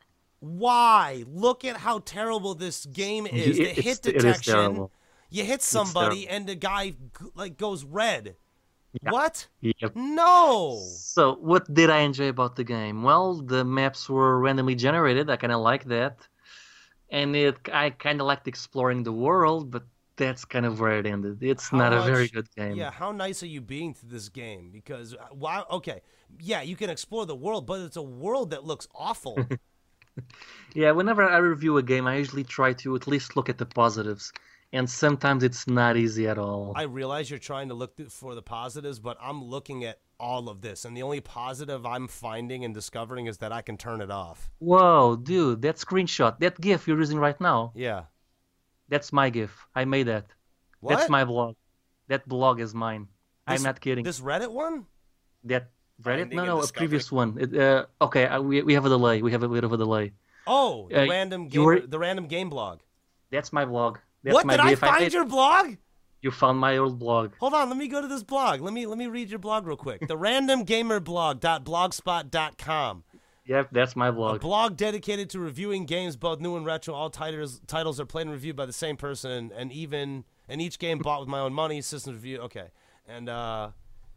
Why? Look at how terrible this game is. It- the hit it's- it is detection. terrible. You hit somebody terrible. and the guy g- like goes red. What? Yep. No. So, what did I enjoy about the game? Well, the maps were randomly generated. I kind of like that, and it I kind of liked exploring the world, but that's kind of where it ended. It's How not a very much- good game. Yeah, how nice are you being to this game? Because uh, wow, okay, yeah, you can explore the world, but it's a world that looks awful. Yeah, whenever I review a game, I usually try to at least look at the positives, and sometimes it's not easy at all. I realize you're trying to look th- for the positives, but I'm looking at all of this, and the only positive I'm finding and discovering is that I can turn it off. Whoa, dude, that screenshot, that GIF you're using right now, Yeah. that's my GIF. I made that. What? That's my blog. That blog is mine. This- I'm not kidding. This Reddit one? That Reddit? Finding No, and no, a discovering. previous one. It, uh, okay, uh, we we have a delay. We have a bit of a delay. Oh, the Uh, random you game, were- the random game blog. That's my blog. That's What my did I GIF. find made- your blog? You found my old blog. Hold on, let me go to this blog. Let me let me read your blog real quick. The random gamer blog dot blogspot dot com. Yep, that's my A blog. blog dedicated to reviewing games, both new and retro. All titles titles are played and reviewed by the same person, and even and each game bought with my own money. Systems review. Okay, and uh,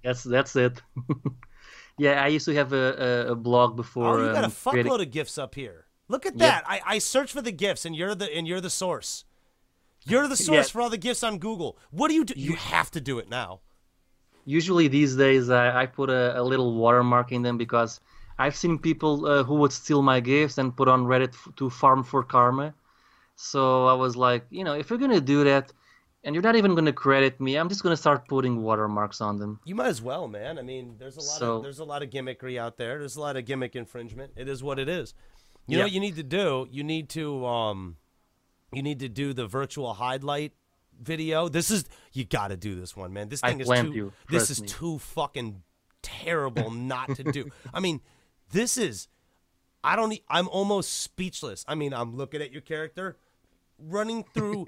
That's that's it. Yeah, I used to have a, a, a blog before. Oh, you got a um, fuckload creating... of gifs up here. Look at Yep. that. I, I search for the gifs, and you're the and you're the source. You're the source Yeah. for all the gifs on Google. What do you do? You have to do it now. Usually these days, I, I put a, a little watermark in them because I've seen people uh, who would steal my gifts and put on Reddit f- to farm for karma. So I was like, you know, if you're gonna do that, and you're not even gonna credit me, I'm just gonna start putting watermarks on them. You might as well, man. I mean, there's a lot So- of there's a lot of gimmickry out there. There's a lot of gimmick infringement. It is what it is. You know Yeah. what you need to do? You need to um, you need to do the virtual highlight video. This is you got to do this one, man. This I thing is plan too. to, This trust is me. too fucking terrible not to do. I mean, this is. I don't. e- I'm almost speechless. I mean, I'm looking at your character running through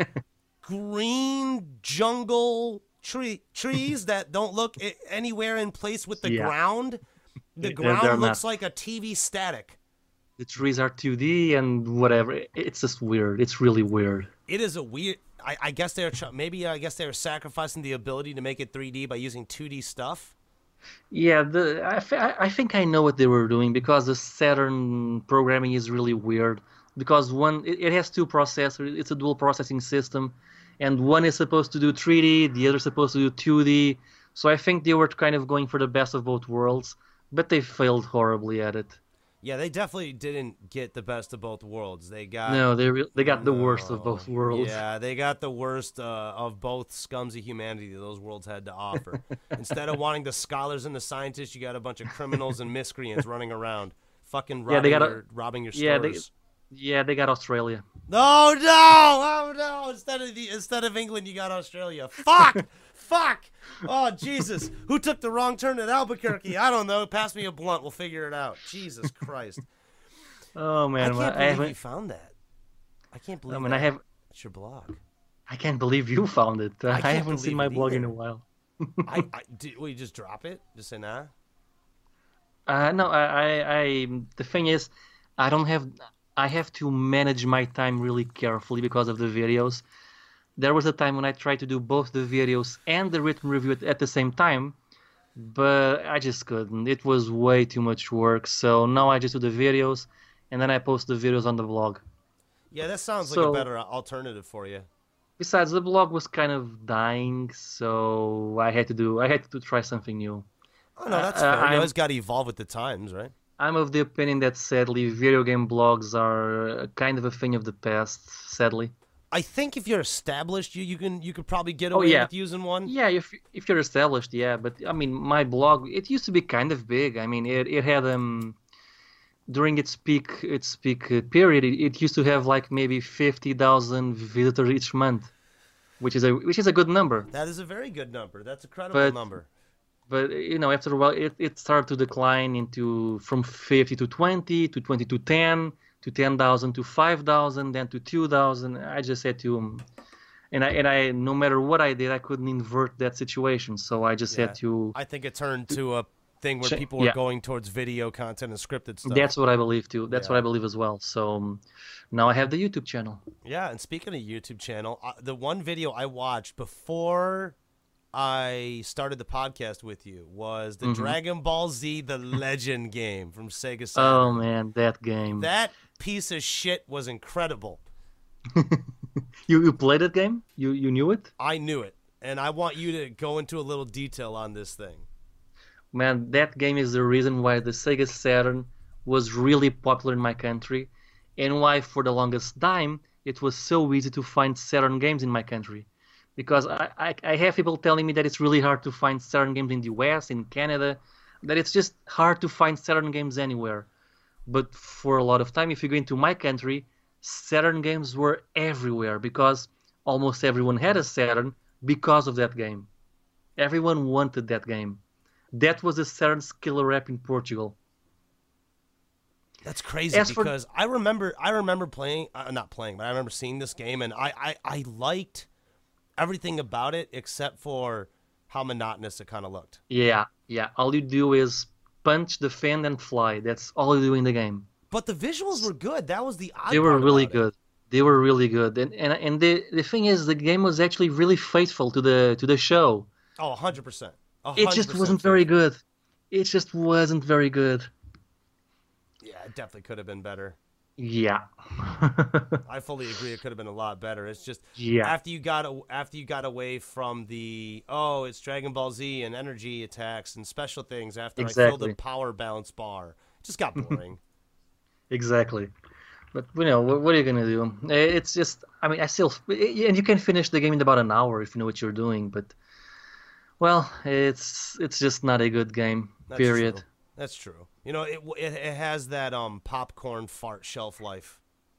green jungle tree trees that don't look i- anywhere in place with the Yeah. ground. The They're- ground they're looks not. like a T V static. The trees are two D and whatever. It- It's just weird. It's really weird. It is a weird. I, I guess they're tr- maybe I guess they were sacrificing the ability to make it three D by using two D stuff. Yeah, the I, f- I I think I know what they were doing because the Saturn programming is really weird. Because one, it, it has two processors. It's a dual processing system, and one is supposed to do three D, the other is supposed to do two D. So I think they were kind of going for the best of both worlds, but they failed horribly at it. Yeah, they definitely didn't get the best of both worlds. They got No, they re- they got the worst of both worlds. Yeah, they got the worst uh, of both scums of humanity that those worlds had to offer. Instead of wanting the scholars and the scientists, you got a bunch of criminals and miscreants running around, fucking robbing, Yeah, they got a- your, robbing your yeah, they- stores. Yeah, they got Australia. No, no, oh no! Instead of the instead of England, you got Australia. Fuck, fuck! Oh Jesus! Who took the wrong turn at Albuquerque? I don't know. Pass me a blunt. We'll figure it out. Jesus Christ! Oh I man, can't I, believe haven't. you found that. I can't believe. I mean, that. I have. It's your blog. I can't believe you found it. I, can't haven't seen believe my it blog in either. a while. I, I did, will you just drop it? Just say nah. Uh, no, I, I, I, the thing is, I don't have, I have to manage my time really carefully because of the videos. There was a time when I tried to do both the videos and the written review at, at the same time, but I just couldn't. It was way too much work. So now I just do the videos, and then I post the videos on the blog. Yeah, that sounds like So- a better alternative for you. Besides, the blog was kind of dying, so I had to do, I had to try something new. Oh no, that's Uh, fair. You I'm- always got to evolve with the times, right? I'm of the opinion that sadly, video game blogs are kind of a thing of the past, sadly. I think if you're established, you you can you could probably get Oh, away yeah. with using one. Yeah, if if you're established, yeah. But I mean, my blog, it used to be kind of big. I mean, it it had um during its peak its peak uh, period, it, it used to have like maybe fifty thousand visitors each month, which is a which is a good number. That is a very good number. That's a credible But- number. But you know, after a while, it, it started to decline into from fifty to twenty to twenty to ten to ten thousand to five thousand, then to two thousand. I just had to, um, and I and I no matter what I did, I couldn't invert that situation. So I just Yeah. had to. I think it turned to a thing where Check- people were yeah. going towards video content and scripted stuff. That's what I believe too. That's what Yeah. I believe as well. So um, now I have the YouTube channel. Yeah, and speaking of YouTube channel, uh, the one video I watched before I started the podcast with you was the Mhm. Dragon Ball Z The Legend game from Sega Oh Saturn. man, that game. That piece of shit was incredible. You you played that game? You you knew it? I knew it, and I want you to go into a little detail on this thing. Man, that game is the reason why the Sega Saturn was really popular in my country, and why for the longest time it was so easy to find Saturn games in my country. Because I, I, I have people telling me that it's really hard to find Saturn games in the U S, in Canada, that it's just hard to find Saturn games anywhere. But for a lot of time, if you go into my country, Saturn games were everywhere because almost everyone had a Saturn because of that game. Everyone wanted that game. That was the Saturn's killer app in Portugal. That's crazy As for- because I remember I remember playing uh, not playing, but I remember seeing this game and I, I, I liked everything about it except for how monotonous it kind of looked. Yeah, yeah. All you do is punch, defend, and fly. That's all you do in the game. But the visuals were good. That was the odd They were part really about it. good. They were really good. And and, and the, the thing is, the game was actually really faithful to the to the show. Oh, one hundred percent. A It hundred just percent wasn't very FIFA. good. It just wasn't very good. Yeah, it definitely could have been better. Yeah. I fully agree. It could have been a lot better. It's just Yeah. after you got a- after you got away from the oh, it's Dragon Ball Z and energy attacks and special things. After I filled Exactly. the power balance bar, it just got boring. Exactly. But you know, what, what are you gonna do? Eh, It's just, I mean, I still, eh, and you can finish the game in about an hour if you know what you're doing. But well, it's it's just not a good game. That's Period. true. That's true. You know, it, it it has that um popcorn fart shelf life.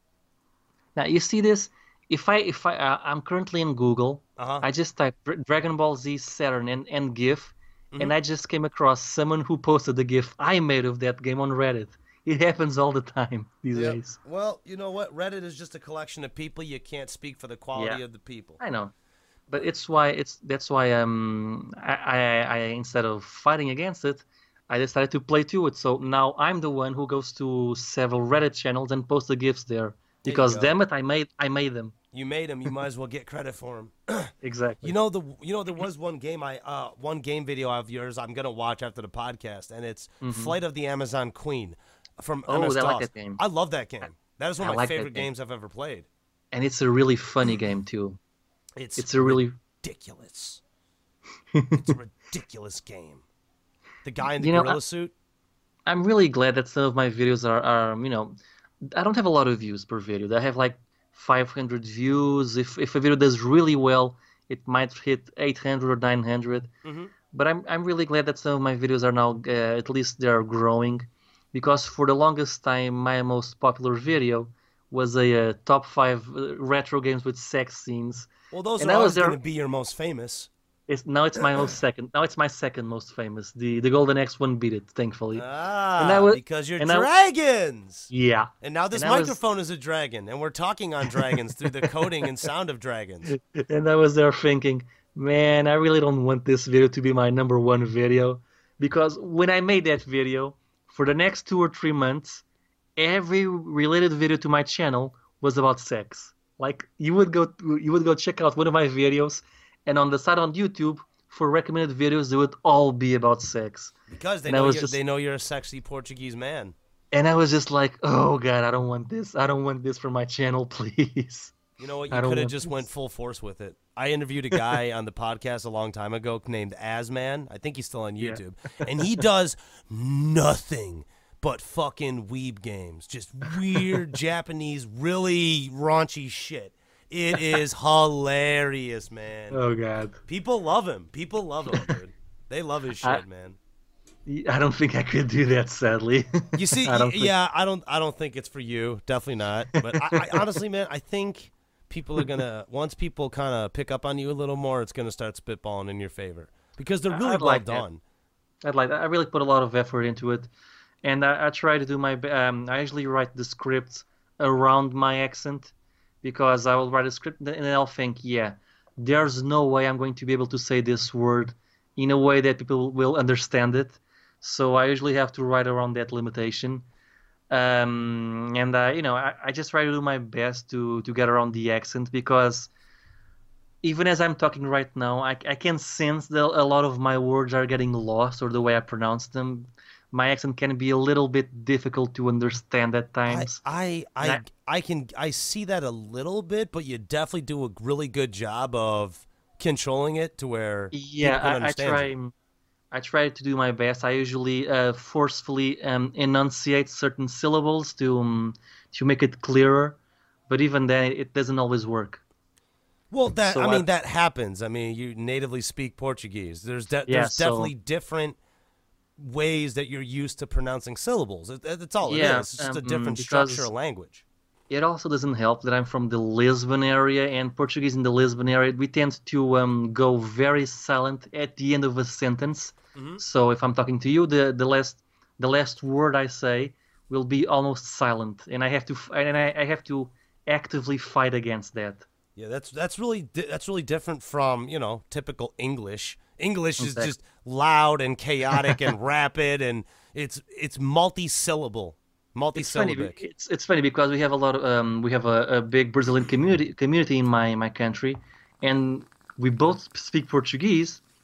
Now you see this. If I if I uh, I'm currently in Google, Uh huh. I just typed Dra- Dragon Ball Z Saturn and, and GIF, Mm-hmm. and I just came across someone who posted the GIF I made of that game on Reddit. It happens all the time these Yep. days. Well, you know what? Reddit is just a collection of people. You can't speak for the quality Yeah. of the people. I know. But it's why it's that's why um I, I I instead of fighting against it, I decided to play to it. So now I'm the one who goes to several Reddit channels and posts the GIFs there. There you Because go. damn it, I made I made them. You made him. You might as well get credit for him. Exactly. You know the you know there was one game I uh one game video of yours I'm gonna watch after the podcast, and it's Flight of the Amazon Queen from Oh, M S I like DOS. that game. I love that game. That is one I of my like that favorite game. games I've ever played. And it's a really funny game too. It's It's a really ridiculous. It's a ridiculous game. The guy in the You know, gorilla I- suit. I'm really glad that some of my videos are, are, you know, I don't have a lot of views per video. I have like five hundred views. If if a video does really well, it might hit eight hundred or nine hundred. Mhm. But I'm I'm really glad that some of my videos are now uh, at least they are growing, because for the longest time my most popular video was a uh, top five uh, retro games with sex scenes. Well, those And are I was always there- going to be your most famous. It's now it's my most second. Now it's my second most famous. The the Golden Axe one beat it, thankfully. Ah, I was- because you're and I- dragons. Yeah. And now this and I was- microphone is a dragon, and we're talking on dragons through the coding and sound of dragons. And I was there thinking, man, I really don't want this video to be my number one video, because when I made that video, for the next two or three months, every related video to my channel was about sex. Like you would go, you would go check out one of my videos, and on the side on YouTube for recommended videos, they would all be about sex. Because they And I know was you're, just- they know you're a sexy Portuguese man. And I was just like, oh god, I don't want this. I don't want this for my channel, please. You know what? I You don't could have want just this. went full force with it. I interviewed a guy on the podcast a long time ago named Asman. I think he's still on Yeah. YouTube. And he does nothing but fucking weeb games. Just weird Japanese, really raunchy shit. It is hilarious, man. Oh god. People love him. People love him, dude. They love his shit, I- man. I don't think I could do that, sadly. You see, I don't y- think- yeah, I don't, I don't think it's for you. Definitely not. But I, I honestly, man, I think people are gonna once people kind of pick up on you a little more, it's gonna start spitballing in your favor because they're really I'd well like that. done. I'd like I really put a lot of effort into it, and I, I try to do my. be- Um, I usually write the scripts around my accent, because I will write a script and then I'll think, yeah, there's no way I'm going to be able to say this word in a way that people will understand it. So I usually have to write around that limitation. Um, and uh, you know, I, I just try to do my best to to get around the accent, because even as I'm talking right now, I, I can sense that a lot of my words are getting lost, or the way I pronounce them. My accent can be a little bit difficult to understand at I, times. I, I, That- I can, I see that a little bit, but you definitely do a really good job of controlling it to where Yeah, people can I, I understand try. you. I try to do my best. I usually uh, forcefully um, enunciate certain syllables to um, to make it clearer, but even then, it doesn't always work. Well, that So I I- mean, that happens. I mean, you natively speak Portuguese. There's de- Yeah, there's so- definitely different ways that you're used to pronouncing syllables. It, that's all Yeah, it is. It's just a um, different because- structure of language. It also doesn't help that I'm from the Lisbon area, and Portuguese in the Lisbon area, we tend to um, go very silent at the end of a sentence. Mhm. So if I'm talking to you, the, the last the last word I say will be almost silent, and I have to f- and I, I have to actively fight against that. Yeah, that's that's really di- that's really different from you know typical English. English is Exactly. just loud and chaotic and rapid, and it's it's multi-syllable, It's funny. be- multi-syllabic. It's it's funny because we have a lot of um we have a, a big Brazilian community community in my my country, and we both speak Portuguese,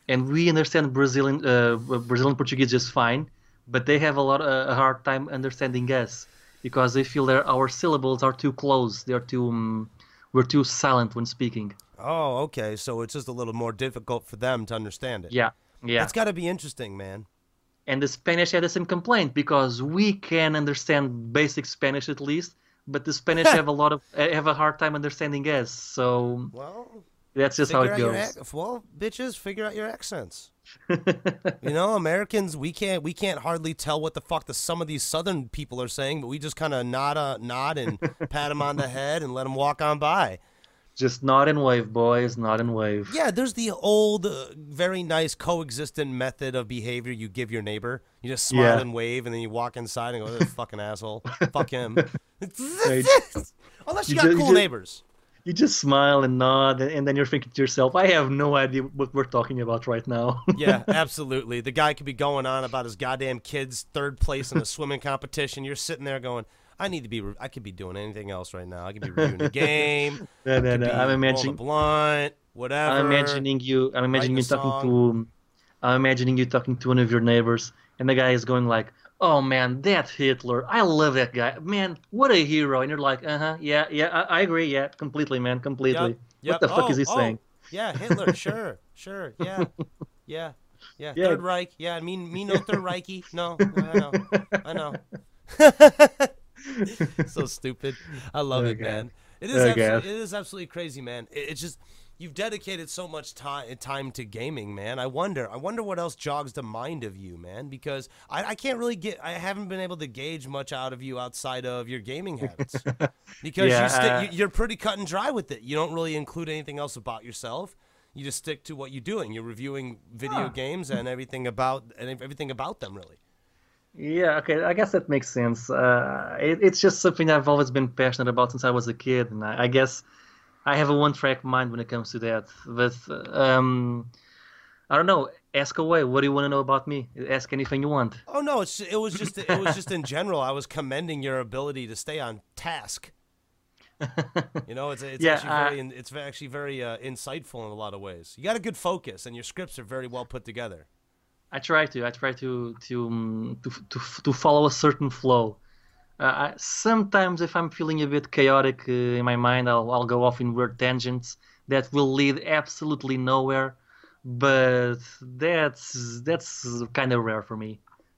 and we understand Brazilian uh, Brazilian Portuguese just fine, but they have a lot uh, a hard time understanding us because they feel that our syllables are too close. They're too um, we're too silent when speaking. Oh, okay. So it's just a little more difficult for them to understand it. Yeah, yeah. That's got to be interesting, man. And the Spanish had the same complaint because we can understand basic Spanish at least, but the Spanish have a lot of have a hard time understanding us. So Well, that's just how figure it out your goes. ac- well, bitches, figure out your accents. You know, Americans, we can't we can't hardly tell what the fuck the some of these Southern people are saying, but we just kind of nod uh, nod and pat them on the head and let them walk on by. Just nod and wave, boys. Nod and wave. Yeah, there's the old, uh, very nice coexistent method of behavior you give your neighbor. You just smile Yeah. and wave, and then you walk inside and go, "This fucking asshole, fuck him." Right. Unless you You got ju- cool you ju- neighbors. You just smile and nod, and then you're thinking to yourself, I have no idea what we're talking about right now. Yeah, absolutely. The guy could be going on about his goddamn kids' third place in a swimming competition. You're sitting there going, I need to be, re- I could be doing anything else right now. I could be reviewing the game. No, I no, could no. be I'm rolling a imagining, blunt, whatever. I'm imagining you, I'm imagining you writing a talking to, I'm imagining you talking to one of your neighbors, and the guy is going like, oh man, that Hitler, I love that guy. Man, what a hero. And you're like, uh-huh, yeah, yeah, I, I agree, yeah, completely, man, completely. Yep, yep. What the fuck Oh, is he oh, saying? Yeah, Hitler, sure, sure, yeah, yeah, yeah. Yeah. Third Reich, yeah, me, me no Third Reichy. No, I know, I know. So stupid. I love Oh, it, God. man. It is Oh, absolutely, God. it is absolutely crazy, man. It, it's just you've dedicated so much time time to gaming, man. I wonder, I wonder what else jogs the mind of you, man. Because I, I can't really get, I haven't been able to gauge much out of you outside of your gaming habits. Because Yeah, you stick, uh, you, you're pretty cut and dry with it. You don't really include anything else about yourself. You just stick to what you're doing. You're reviewing video games and everything about and everything about them, really. Yeah, okay, I guess that makes sense. Uh, it, it's just something I've always been passionate about since I was a kid, and I, I guess I have a one-track mind when it comes to that. But um, I don't know. Ask away. What do you want to know about me? Ask anything you want. Oh no, it's it was just it was just in general. I was commending your ability to stay on task. You know, it's it's Yeah, actually uh, very it's actually very uh, insightful in a lot of ways. You got a good focus, and your scripts are very well put together. I try to. I try to to um, to, to to follow a certain flow. Uh, I, sometimes, if I'm feeling a bit chaotic uh, in my mind, I'll I'll go off in weird tangents that will lead absolutely nowhere. But that's that's kind of rare for me.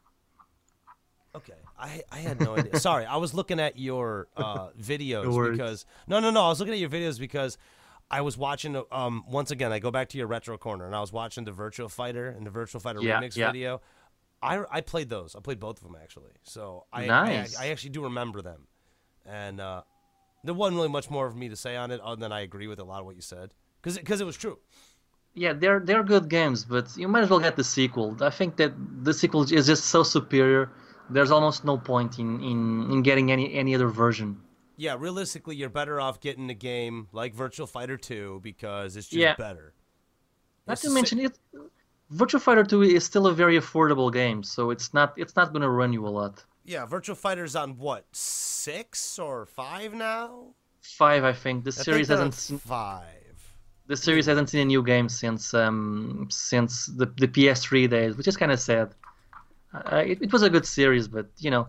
Okay, I I had no idea. Sorry, I was looking at your uh, videos No worries. because no no no, I was looking at your videos because I was watching. Um, once again, I go back to your retro corner, and I was watching the Virtual Fighter and the Virtual Fighter Yeah, remix yeah. video. I, I played those. I played both of them actually. So I Nice. I, I actually do remember them, and uh, there wasn't really much more for me to say on it other than I agree with a lot of what you said because because it was true. Yeah, they're they're good games, but you might as well get the sequel. I think that the sequel is just so superior. There's almost no point in, in, in getting any any other version. Yeah, realistically, you're better off getting a game like Virtual Fighter two because it's just Yeah. better. Not It's to the mention it, Virtua Fighter two is still a very affordable game, so it's not it's not going to run you a lot. Yeah, Virtual Fighter's on what, six or five now? Five, I think. The I think series they're on hasn't seen, five. the series hasn't seen a new game since um since the the P S three days, which is kind of sad. Uh, it, it was a good series, but you know,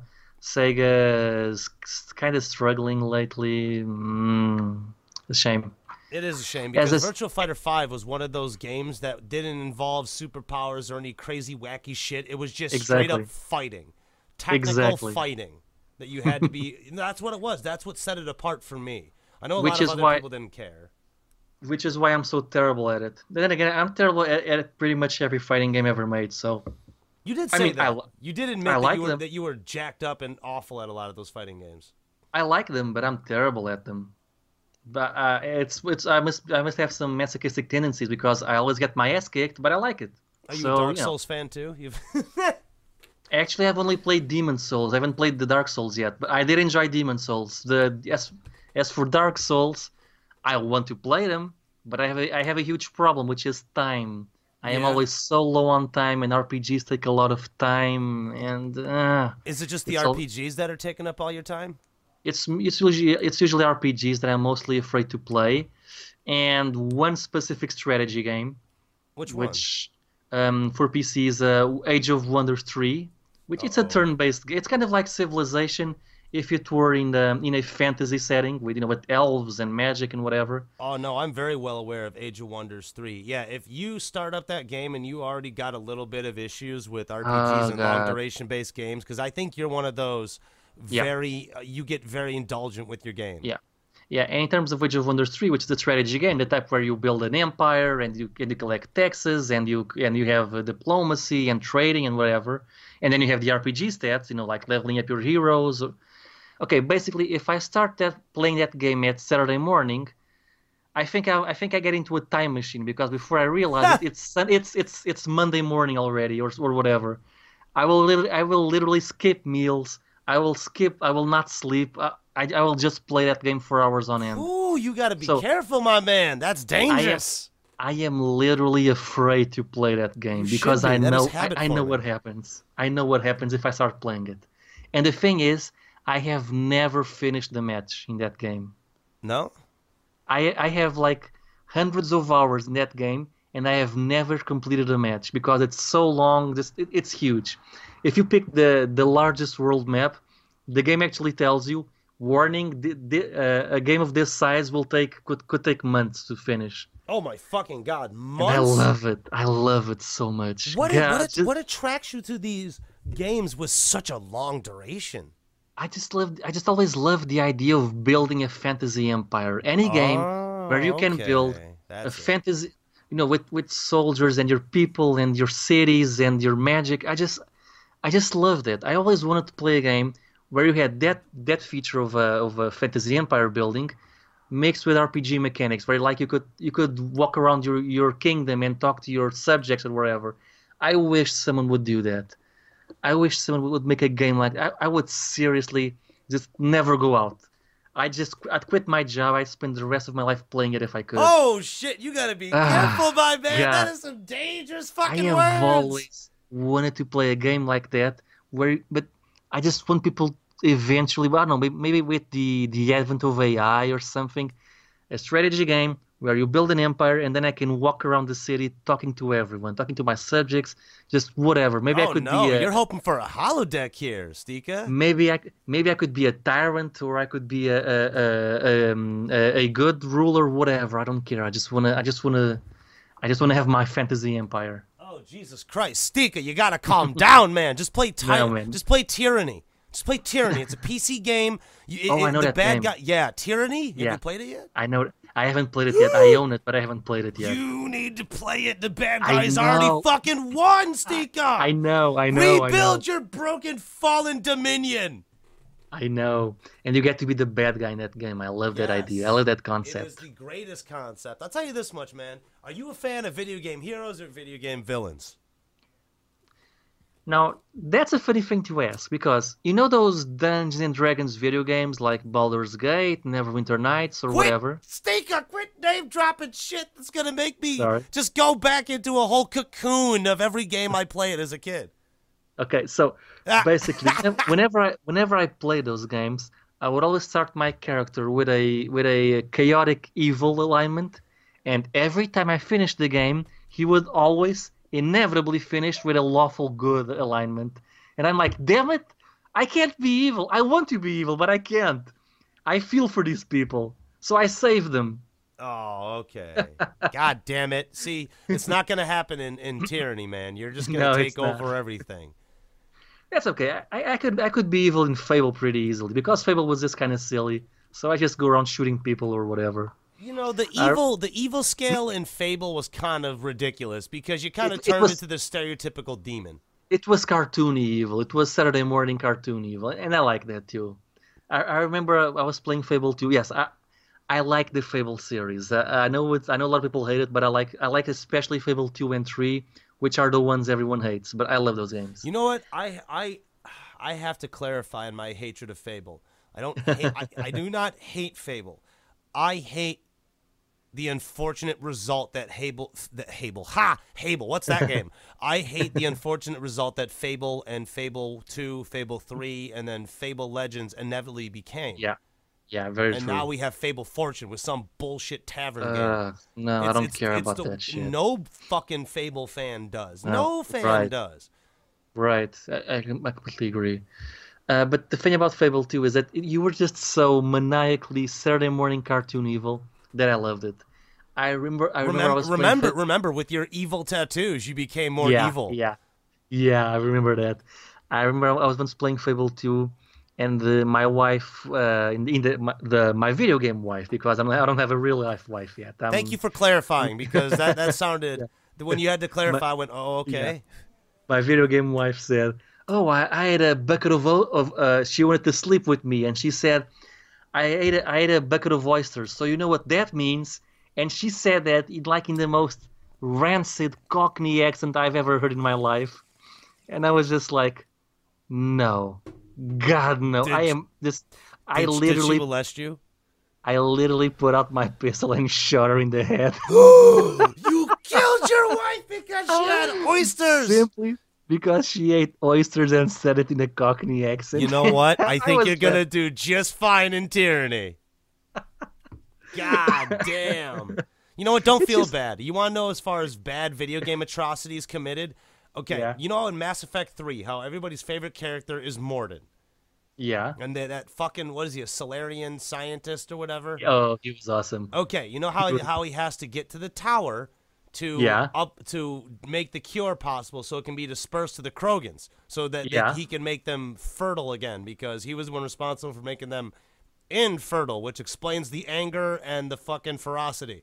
Sega is kind of struggling lately. Mm, a shame. It is a shame As because a s- Virtual Fighter five was one of those games that didn't involve superpowers or any crazy wacky shit. It was just straight up Exactly. fighting, technical Exactly. fighting that you had to be. That's what it was. That's what set it apart for me. I know a Which lot of is other why- people didn't care. Which is why I'm so terrible at it. Then again, I'm terrible at, at pretty much every fighting game ever made. So You did I say mean, that. I li- you did admit I that, like you were, them. that you were jacked up and awful at a lot of those fighting games. I like them, but I'm terrible at them. But uh, it's it's I must I must have some masochistic tendencies because I always get my ass kicked, but I like it. Are you so, a Dark you know. Souls fan too? You've Actually, I've only played Demon Souls. I haven't played the Dark Souls yet, but I did enjoy Demon Souls. The as as for Dark Souls, I want to play them, but I have a I have a huge problem, which is time. I am Yeah. always so low on time, and R P Gs take a lot of time, and uh, Is it just the It's all- R P Gs that are taking up all your time? it's it's usually it's usually R P Gs that I'm mostly afraid to play, and one specific strategy game, Which one? which um, for P C is uh, Age of Wonders three, which it's a Uh-oh. turn-based. It's kind of like Civilization if it were in the in a fantasy setting with you know with elves and magic and whatever. Oh no, I'm very well aware of Age of Wonders three. Yeah, if you start up that game and you already got a little bit of issues with R P Gs Oh and long God. duration based games, because I think you're one of those Yeah. very uh, you get very indulgent with your game. Yeah. Yeah, and in terms of Age of Wonders three, which is a strategy game, the type where you build an empire and you, and you collect taxes and you and you have uh, diplomacy and trading and whatever, and then you have the R P G stats, you know, like leveling up your heroes. Okay, basically, if I start that playing that game at Saturday morning, I think I, I think I get into a time machine because before I realize it, it's Sun- it's it's it's Monday morning already or or whatever. I will literally I will literally skip meals. I will skip. I will not sleep. I, I, I will just play that game for hours on end. Ooh, you got to be So- careful, my man. That's dangerous. I am literally afraid to play that game You because should be. I That is know I, habit I know forming. what happens. I know what happens if I start playing it. And the thing is, I have never finished the match in that game. No? I I have like hundreds of hours in that game, and I have never completed a match because it's so long. Just it, it's huge. If you pick the the largest world map, the game actually tells you, warning: the, the, uh, a game of this size will take could could take months to finish. Oh my fucking god, And months. I love it. I love it so much. What God, what, just- what attracts you to these games with such a long duration? I just loved. I just always loved the idea of building a fantasy empire. Any game where you can Oh, build okay. a That's it. fantasy, you know, with with soldiers and your people and your cities and your magic. I just, I just loved it. I always wanted to play a game where you had that that feature of a of a fantasy empire building, mixed with R P G mechanics, where like you could you could walk around your your kingdom and talk to your subjects or wherever. I wish someone would do that. I wish someone would make a game like I, I would seriously just never go out. I just I'd quit my job. I'd spend the rest of my life playing it if I could. Oh shit, you gotta be Ah, careful, my man. God. That is some dangerous I fucking have words. always wanted to play a game like that, where but I just want people eventually. Well, I don't know, maybe, maybe with the the advent of A I or something, a strategy game where you build an empire and then I can walk around the city talking to everyone, talking to my subjects, just whatever. Maybe oh I could no, be a, you're hoping for a holodeck here, Stika. maybe I maybe I could be a tyrant or I could be a a, a, um, a, a good ruler, whatever. I don't care. I just wanna I just wanna I just wanna have my fantasy empire. Oh Jesus Christ, Stika, you gotta calm down, man. Just play No, ty- man. Just play Tyranny. Just play Tyranny. It's a P C game. You, it- Oh, I it- know the that bad game. guy. Yeah, Tyranny. Have Yeah. you played it yet? I know I haven't played it yet. I own it, but I haven't played it yet. You need to play it. The bad I guy's already know. fucking won, Stika. I know, I know, I know. Rebuild your broken, fallen dominion. I know. And you get to be the bad guy in that game. I love that Yes. idea. I love that It concept. is the greatest concept. I'll tell you this much, man. Are you a fan of video game heroes or video game villains? Now, that's a funny thing to ask because you know those Dungeons and Dragons video games like Baldur's Gate, Neverwinter Nights, or Quit, whatever? Stika, quit name dropping shit that's gonna make me Sorry. just go back into a whole cocoon of every game I played as a kid. Okay, so Ah. basically, whenever I whenever I play those games, I would always start my character with a with a chaotic evil alignment, and every time I finished the game, he would always inevitably finish with a lawful good alignment. And I'm like, damn it, I can't be evil. I want to be evil, but I can't. I feel for these people, so I save them. Oh, okay. God damn it. See, it's not gonna happen in, in Tyranny, man. You're just gonna No, take it's not. over everything. That's okay. I, I could I could be evil in Fable pretty easily because Fable was just kind of silly. So I just go around shooting people or whatever. You know, the Uh, evil the evil scale in Fable was kind of ridiculous because you kind of It- it turned was- into the stereotypical demon. It was cartoony evil. It was Saturday morning cartoon evil, and I like that too. I, I remember I was playing Fable two. Yes, I I like the Fable series. Uh, I know it's I know a lot of people hate it, but I like I like especially Fable two and three, which are the ones everyone hates. But I love those games. You know what? I I I have to clarify in my hatred of Fable. I don't hate, I, I do not hate Fable. I hate the unfortunate result that Hable that Hable ha Hable what's that game? I hate the unfortunate result that Fable and Fable two, Fable three, and then Fable Legends inevitably became. Yeah, Yeah, very And true. now we have Fable Fortune with some bullshit tavern game. Uh, no, I It's, don't it's, care it's about the, that shit. No fucking Fable fan does. No, No fan right. does. Right, I, I I completely agree. Uh, but the thing about Fable two is that you were just so maniacally Saturday morning cartoon evil that I loved it. I remember, I remember I Remember, was playing remember, Fa- remember, with your evil tattoos, you became more yeah, evil. yeah, yeah. I remember that. I remember I was once playing Fable two, and the, my wife, uh, in, in the, my, the my video game wife, because I'm I don't have a real life wife yet. I'm, Thank you for clarifying, because that, that sounded, Yeah. when you had to my, clarify, I went, oh, yeah. okay. My video game wife said, "Oh, I, I had a bucket of o- of." Uh, she wanted to sleep with me, and she said, "I ate a, I ate a bucket of oysters." So you know what that means? And she said that in like in the most rancid Cockney accent I've ever heard in my life, and I was just like, "No, God, no! Did, I am just." I did, did she literally, molest you? I literally put out my pistol and shot her in the head. You killed your wife because she had oysters. Simply because she ate oysters and said it in a Cockney accent. You know what? I think was you're going to just- do just fine in tyranny. God damn. You know what? Don't It's feel just- bad. You want to know as far as bad video game atrocities committed? Okay, Yeah. you know in Mass Effect three how everybody's favorite character is Mordin. Yeah. And that, that fucking, what is he, a Solarian scientist or whatever? Oh, he was awesome. Okay, you know how how he has to get to the tower to Yeah. up to make the cure possible so it can be dispersed to the Krogans so that, Yeah. that he can make them fertile again because he was the one responsible for making them infertile, which explains the anger and the fucking ferocity.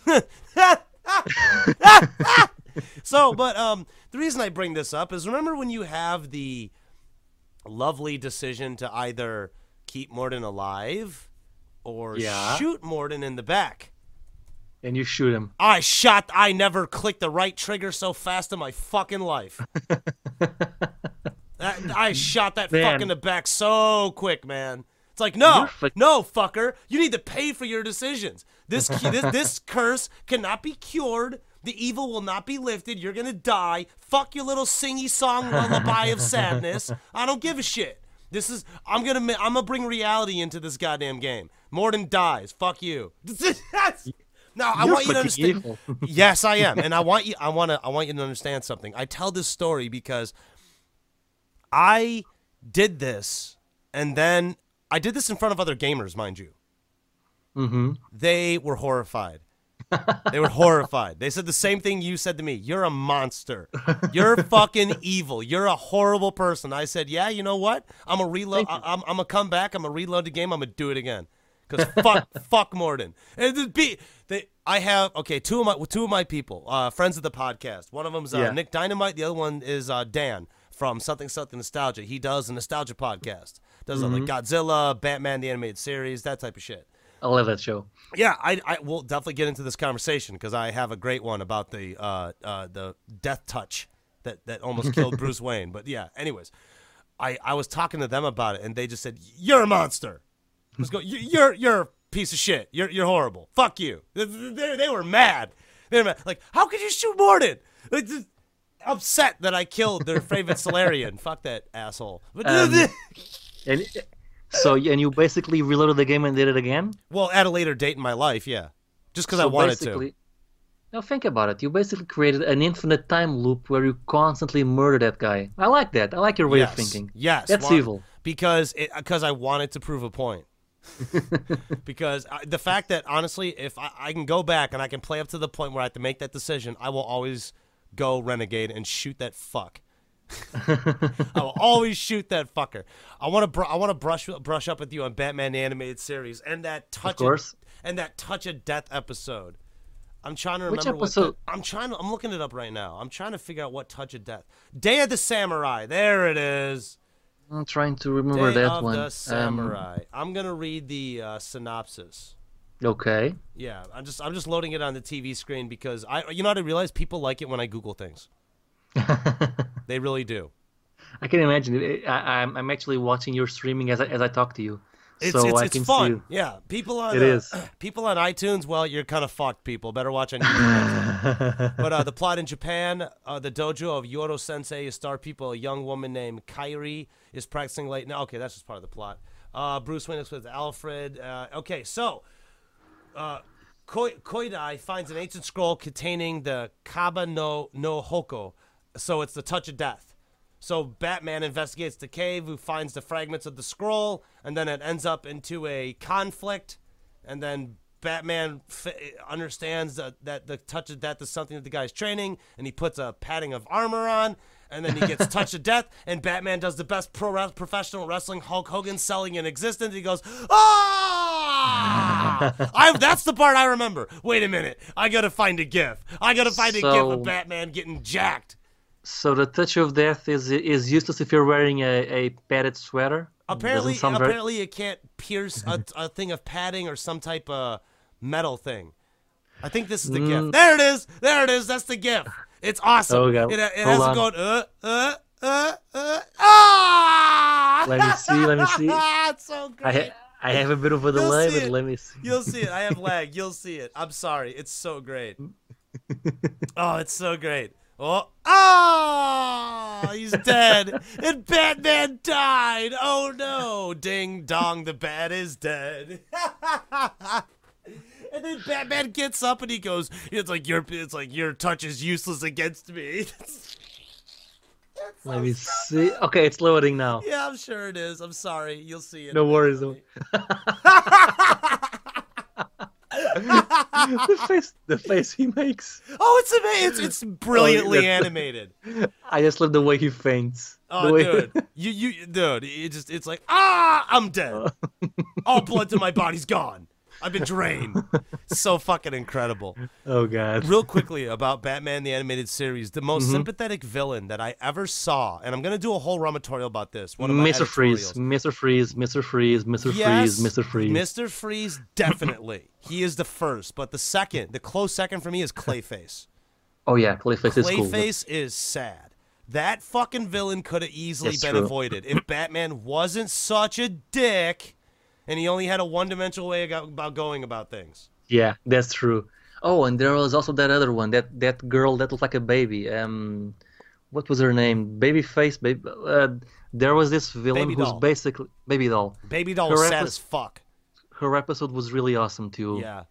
So, but um, the reason I bring this up is remember when you have the lovely decision to either keep Mordin alive or Yeah. shoot Mordin in the back. And you shoot him. I shot, I never clicked the right trigger so fast in my fucking life. That- I shot that Man. fuck in the back so quick, man. It's like, no, You're fuck- no, fucker. You need to pay for your decisions. This, this, this curse cannot be cured. The evil will not be lifted. You're going to die. Fuck your little singy song lullaby of sadness. I don't give a shit. This is, I'm going to, I'm going to bring reality into this goddamn game. Mordin dies. Fuck you. Now, I You're want you to fucking understand. evil. Yes, I am, and I want you. I want to. I want you to understand something. I tell this story because I did this, and then I did this in front of other gamers, mind you. Mm-hmm. They were horrified. They were horrified. They said the same thing you said to me. You're a monster. You're fucking evil. You're a horrible person. I said, yeah, you know what? I'm gonna reload. I, I'm, I'm gonna come back. I'm gonna reload the game. I'm gonna do it again. Because fuck, fuck Mordin. And the be they. I have okay. Two of my two of my people, uh, friends of the podcast. One of them's uh, Yeah. Nick Dynamite. The other one is uh, Dan from Something Something Nostalgia. He does a nostalgia podcast. Does uh, like Godzilla, Batman the animated series, that type of shit. I love that show. Yeah, I I will definitely get into this conversation because I have a great one about the uh uh the death touch that that almost killed Bruce Wayne. But yeah, anyways, I I was talking to them about it and they just said you're a monster. Let's go. You- You're you're a piece of shit. You're you're horrible. Fuck you. They, they, they were mad. They were mad. Like, how could you shoot Mordin? Like, just upset that I killed their favorite Solarian. Fuck that asshole. But Um, And so, and you basically reloaded the game and did it again? well, at a later date in my life, yeah, just because I So wanted basically- to. Now think about it. You basically created an infinite time loop where you constantly murder that guy. I like that. I like your way Yes. of thinking. Yes, That's wa- evil. because it because I wanted to prove a point. Because I, the fact that honestly, if I, I can go back and I can play up to the point where I have to make that decision, I will always go renegade and shoot that fuck. I will always shoot that fucker. I want to br- I want to brush brush up with you on Batman the animated series and that touch Of course. and that touch of death episode. I'm trying to Which remember what episode? the, I'm trying to I'm looking it up right now. I'm trying to figure out what touch of death. Day of the Samurai. There it is. I'm trying to remember Day that of one. the Um, Samurai. I'm gonna read the uh, synopsis. okay. Yeah, I'm just I'm just loading it on the T V screen because I you know what I realize people like it when I Google things. They really do. I can imagine it. I, I'm I'm actually watching your streaming as I, as I talk to you, It's so it's, I it's can fun. see. Yeah, people on It uh, is. people on iTunes. Well, you're kind of fucked. People better watch on YouTube. But uh, the plot in Japan, uh, the dojo of Yoro Sensei is star people. A young woman named Kairi is practicing late. No, okay, that's just part of the plot. Uh, Bruce Wayne is with Alfred. Uh, okay, so uh, Koi- Koidai finds an ancient scroll containing the Kaba no no Hoko, so it's the touch of death. So Batman investigates the cave, who finds the fragments of the scroll, and then it ends up into a conflict, and then Batman f- understands that, that the touch of death is something that the guy's training, and he puts a padding of armor on, and then he gets touch of death, and Batman does the best pro re- professional wrestling Hulk Hogan selling in existence. He goes, ah! I, that's the part I remember. Wait a minute. I got to find a gif. I got to find a So- gif of Batman getting jacked. So the touch of death is is useless if you're wearing a, a padded sweater. Apparently, Doesn't sound very- apparently it can't pierce a, a thing of padding or some type of metal thing. I think this is the Mm. gif. There it is. There it is. That's the gif. It's awesome. Oh, God. It, it Hold has on. it going, uh, uh, uh, uh, ah! Let me see, let me see. It's so great. I ha- I have a bit of a You'll delay, see but it. let me see. You'll see it. I have lag. You'll see it. I'm sorry. It's so great. Oh, it's so great. Oh, oh, he's dead. And Batman died. Oh, no. Ding dong, the bat is dead. And then Batman gets up and he goes, it's like your it's like your touch is useless against me. Let me see. Okay, it's loading now. Yeah, I'm sure it is. I'm sorry. You'll see it. No worries. though. the face, the face he makes. Oh, it's amazing. It's, it's brilliantly animated. I just love the way he faints. Oh, The way- dude, you, you, dude, it just, it's like, ah, I'm dead. All blood to my body's gone. I've been drained. So fucking incredible. Oh god. Real quickly about Batman the Animated Series, the most Mm-hmm. sympathetic villain that I ever saw, and I'm gonna do a whole rummatory about this. One of my Mister Freeze, editorials. Mister Freeze, Mister Freeze, Mister Yes, Freeze, Mister Freeze. Mister Freeze, definitely. He is the first, but the second, the close second for me is Clayface. Oh yeah, Clayface is cool. Clayface is sad. That fucking villain could have easily That's been true. avoided if Batman wasn't such a dick and he only had a one-dimensional way ag- about going about things. Yeah, that's true. Oh, and there was also that other one, that that girl that looked like a baby. Um, what was her name? Babyface. Baby. Uh, there was this villain Baby who's doll. basically Baby Doll. Baby Doll was Her sad epi- as fuck. Her episode was really awesome too. Yeah.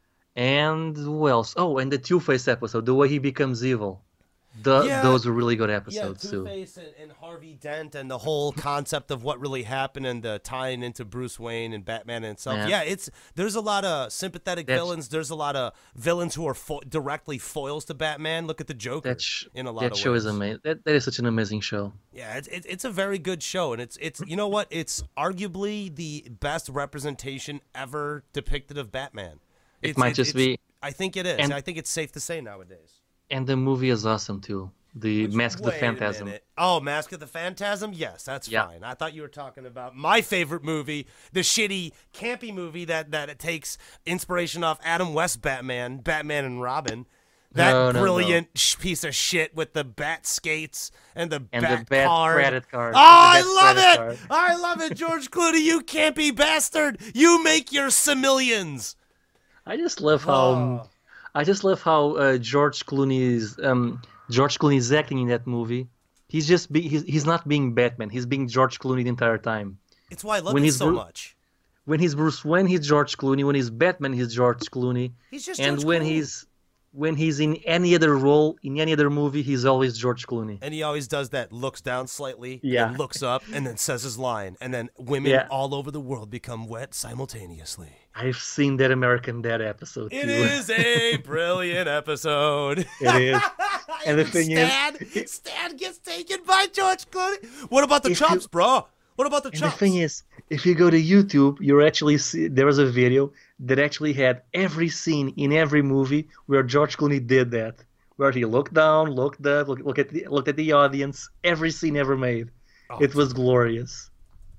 And who else? Oh, and the Two-Face episode, the way he becomes evil. The, Yeah. Those were really good Yeah, episodes too. Two-Face and, and Harvey Dent and the whole concept of what really happened and the tying into Bruce Wayne and Batman and himself. Yeah. Yeah, it's there's a lot of sympathetic That's- villains. There's a lot of villains who are fo- directly foils to Batman. Look at the Joker That, sh- in a lot that of show ways. is amazing. That, that is such an amazing show. Yeah, it's, it's it's a very good show, and it's it's you know what? It's arguably the best representation ever depicted of Batman. It It's, might just be- I think it is. and- I think it's safe to say nowadays. And the movie is awesome too. The Mask of the Wait a Phantasm. minute. Oh, Mask of the Phantasm? Yes, that's Yeah. fine. I thought you were talking about my favorite movie, the shitty, campy movie that, that it takes inspiration off Adam West Batman, Batman and Robin. That No, no, no. brilliant sh- piece of shit with the bat skates and the And bat the bat card. credit card. Oh, The I bat love it! credit card. I love it, George Clooney, you campy bastard! You make your simillions! I just love how Oh. I just love how uh, George Clooney's um, George Clooney's acting in that movie. He's just be, he's he's not being Batman. He's being George Clooney the entire time. It's why I love When it he's so Bru- much. When he's Bruce Wayne, he's George Clooney. When he's Batman, he's George Clooney. He's just and George when Clooney. he's when he's in any other role in any other movie, he's always George Clooney. And he always does that, looks down slightly, Yeah. and looks up, and then says his line. And then women Yeah. all over the world become wet simultaneously. I've seen that American Dad episode It too. is a brilliant episode. It is. And the thing is- Stan, Stan gets taken by George Clooney. What about the If you- chops, bro? What about the And chops? the thing is, if you go to YouTube, you're actually see, there was a video that actually had every scene in every movie where George Clooney did that, where he looked down, looked up, look, look at the, looked at the audience. Every scene ever made, Oh, it was glorious.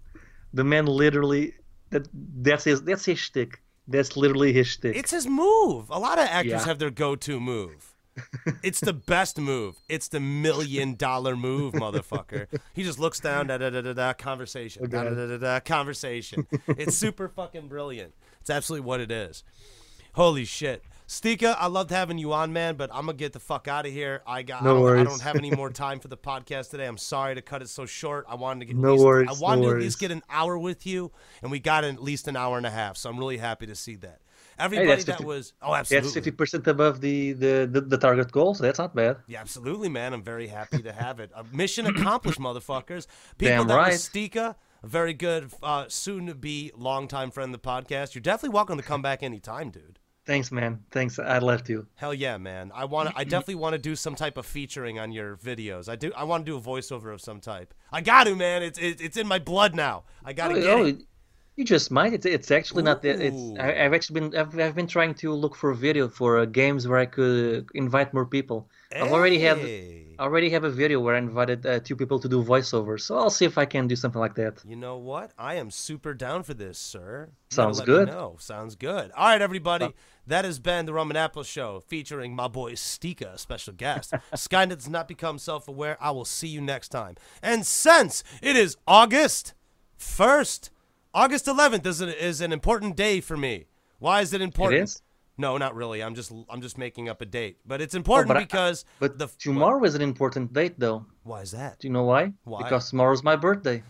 The man literally that that's his that's his shtick. That's literally his shtick. It's his move. A lot of actors Yeah. have their go-to move. It's the best move. It's the million dollar move, motherfucker. He just looks down, da da da da da, conversation, da da da da da, conversation. It's super fucking brilliant. It's absolutely what it is. Holy shit. Stika, I loved having you on, man, but I'm gonna get the fuck out of here. I got. No I, don't, worries. I don't have any more time for the podcast today. I'm sorry to cut it so short. I wanted to get. No at least, worries, I wanted no to at least worries. get an hour with you, and we got at least an hour and a half. So I'm really happy to see that. Hey, Everybody that's that fifty was. Oh, absolutely. That's fifty percent above the, the, the, the target goal, so that's not bad. Yeah, absolutely, man. I'm very happy to have it. Uh, mission accomplished, motherfuckers. People Damn that right. was Stika, a very good, uh, soon-to-be longtime friend of the podcast. You're definitely welcome to come back anytime, dude. Thanks, man. Thanks. I'd love to. Hell yeah, man. I want. I definitely want to do some type of featuring on your videos. I do. I want to do a voiceover of some type. I got to, man. It's it, it's in my blood now. I got to Oh, get oh, it. you just might. It's it's actually not that. It's Ooh. I, I've actually been I've, I've been trying to look for a video for uh, games where I could invite more people. I've already had Hey. I already have a video where I invited uh, two people to do voiceovers, so I'll see if I can do something like that. You know what? I am super down for this, sir. You Sounds gotta let me good. know. Sounds good. All right, everybody. That has been the Roman Apple Show featuring my boy Stika, special guest. Skynet does not become self-aware. I will see you next time. And since it is August first, August eleventh is an, is an important day for me. Why is it important? It is? No, not really. I'm just I'm just making up a date. But it's important but I- because But the tomorrow is an important date, though. Why is that? Do you know why? Why? Because tomorrow's my birthday.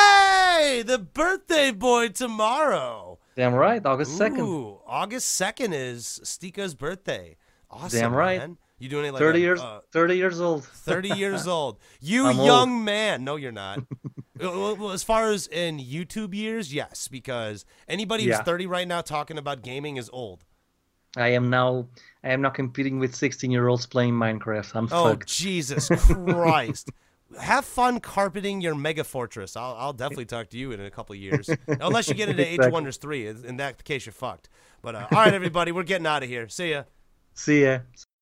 Hey, the birthday boy tomorrow. Damn right, August second. Ooh, August second is Stika's birthday. Awesome, Damn right. man. You doing it like Thirty a, years, uh, thirty years old. thirty years old. You I'm young man. No, you're not. Well, well, as far as in YouTube years, yes, because anybody who's Yeah. thirty right now talking about gaming is old. I am now, I am now competing with sixteen-year-olds playing Minecraft. I'm Oh, fucked. Jesus Christ. Have fun carpeting your mega fortress. I'll, I'll definitely talk to you in a couple of years. Unless you get into Age of Exactly. Wonders three. In that case, you're fucked. But, uh, all right, everybody, we're getting out of here. See ya. See ya.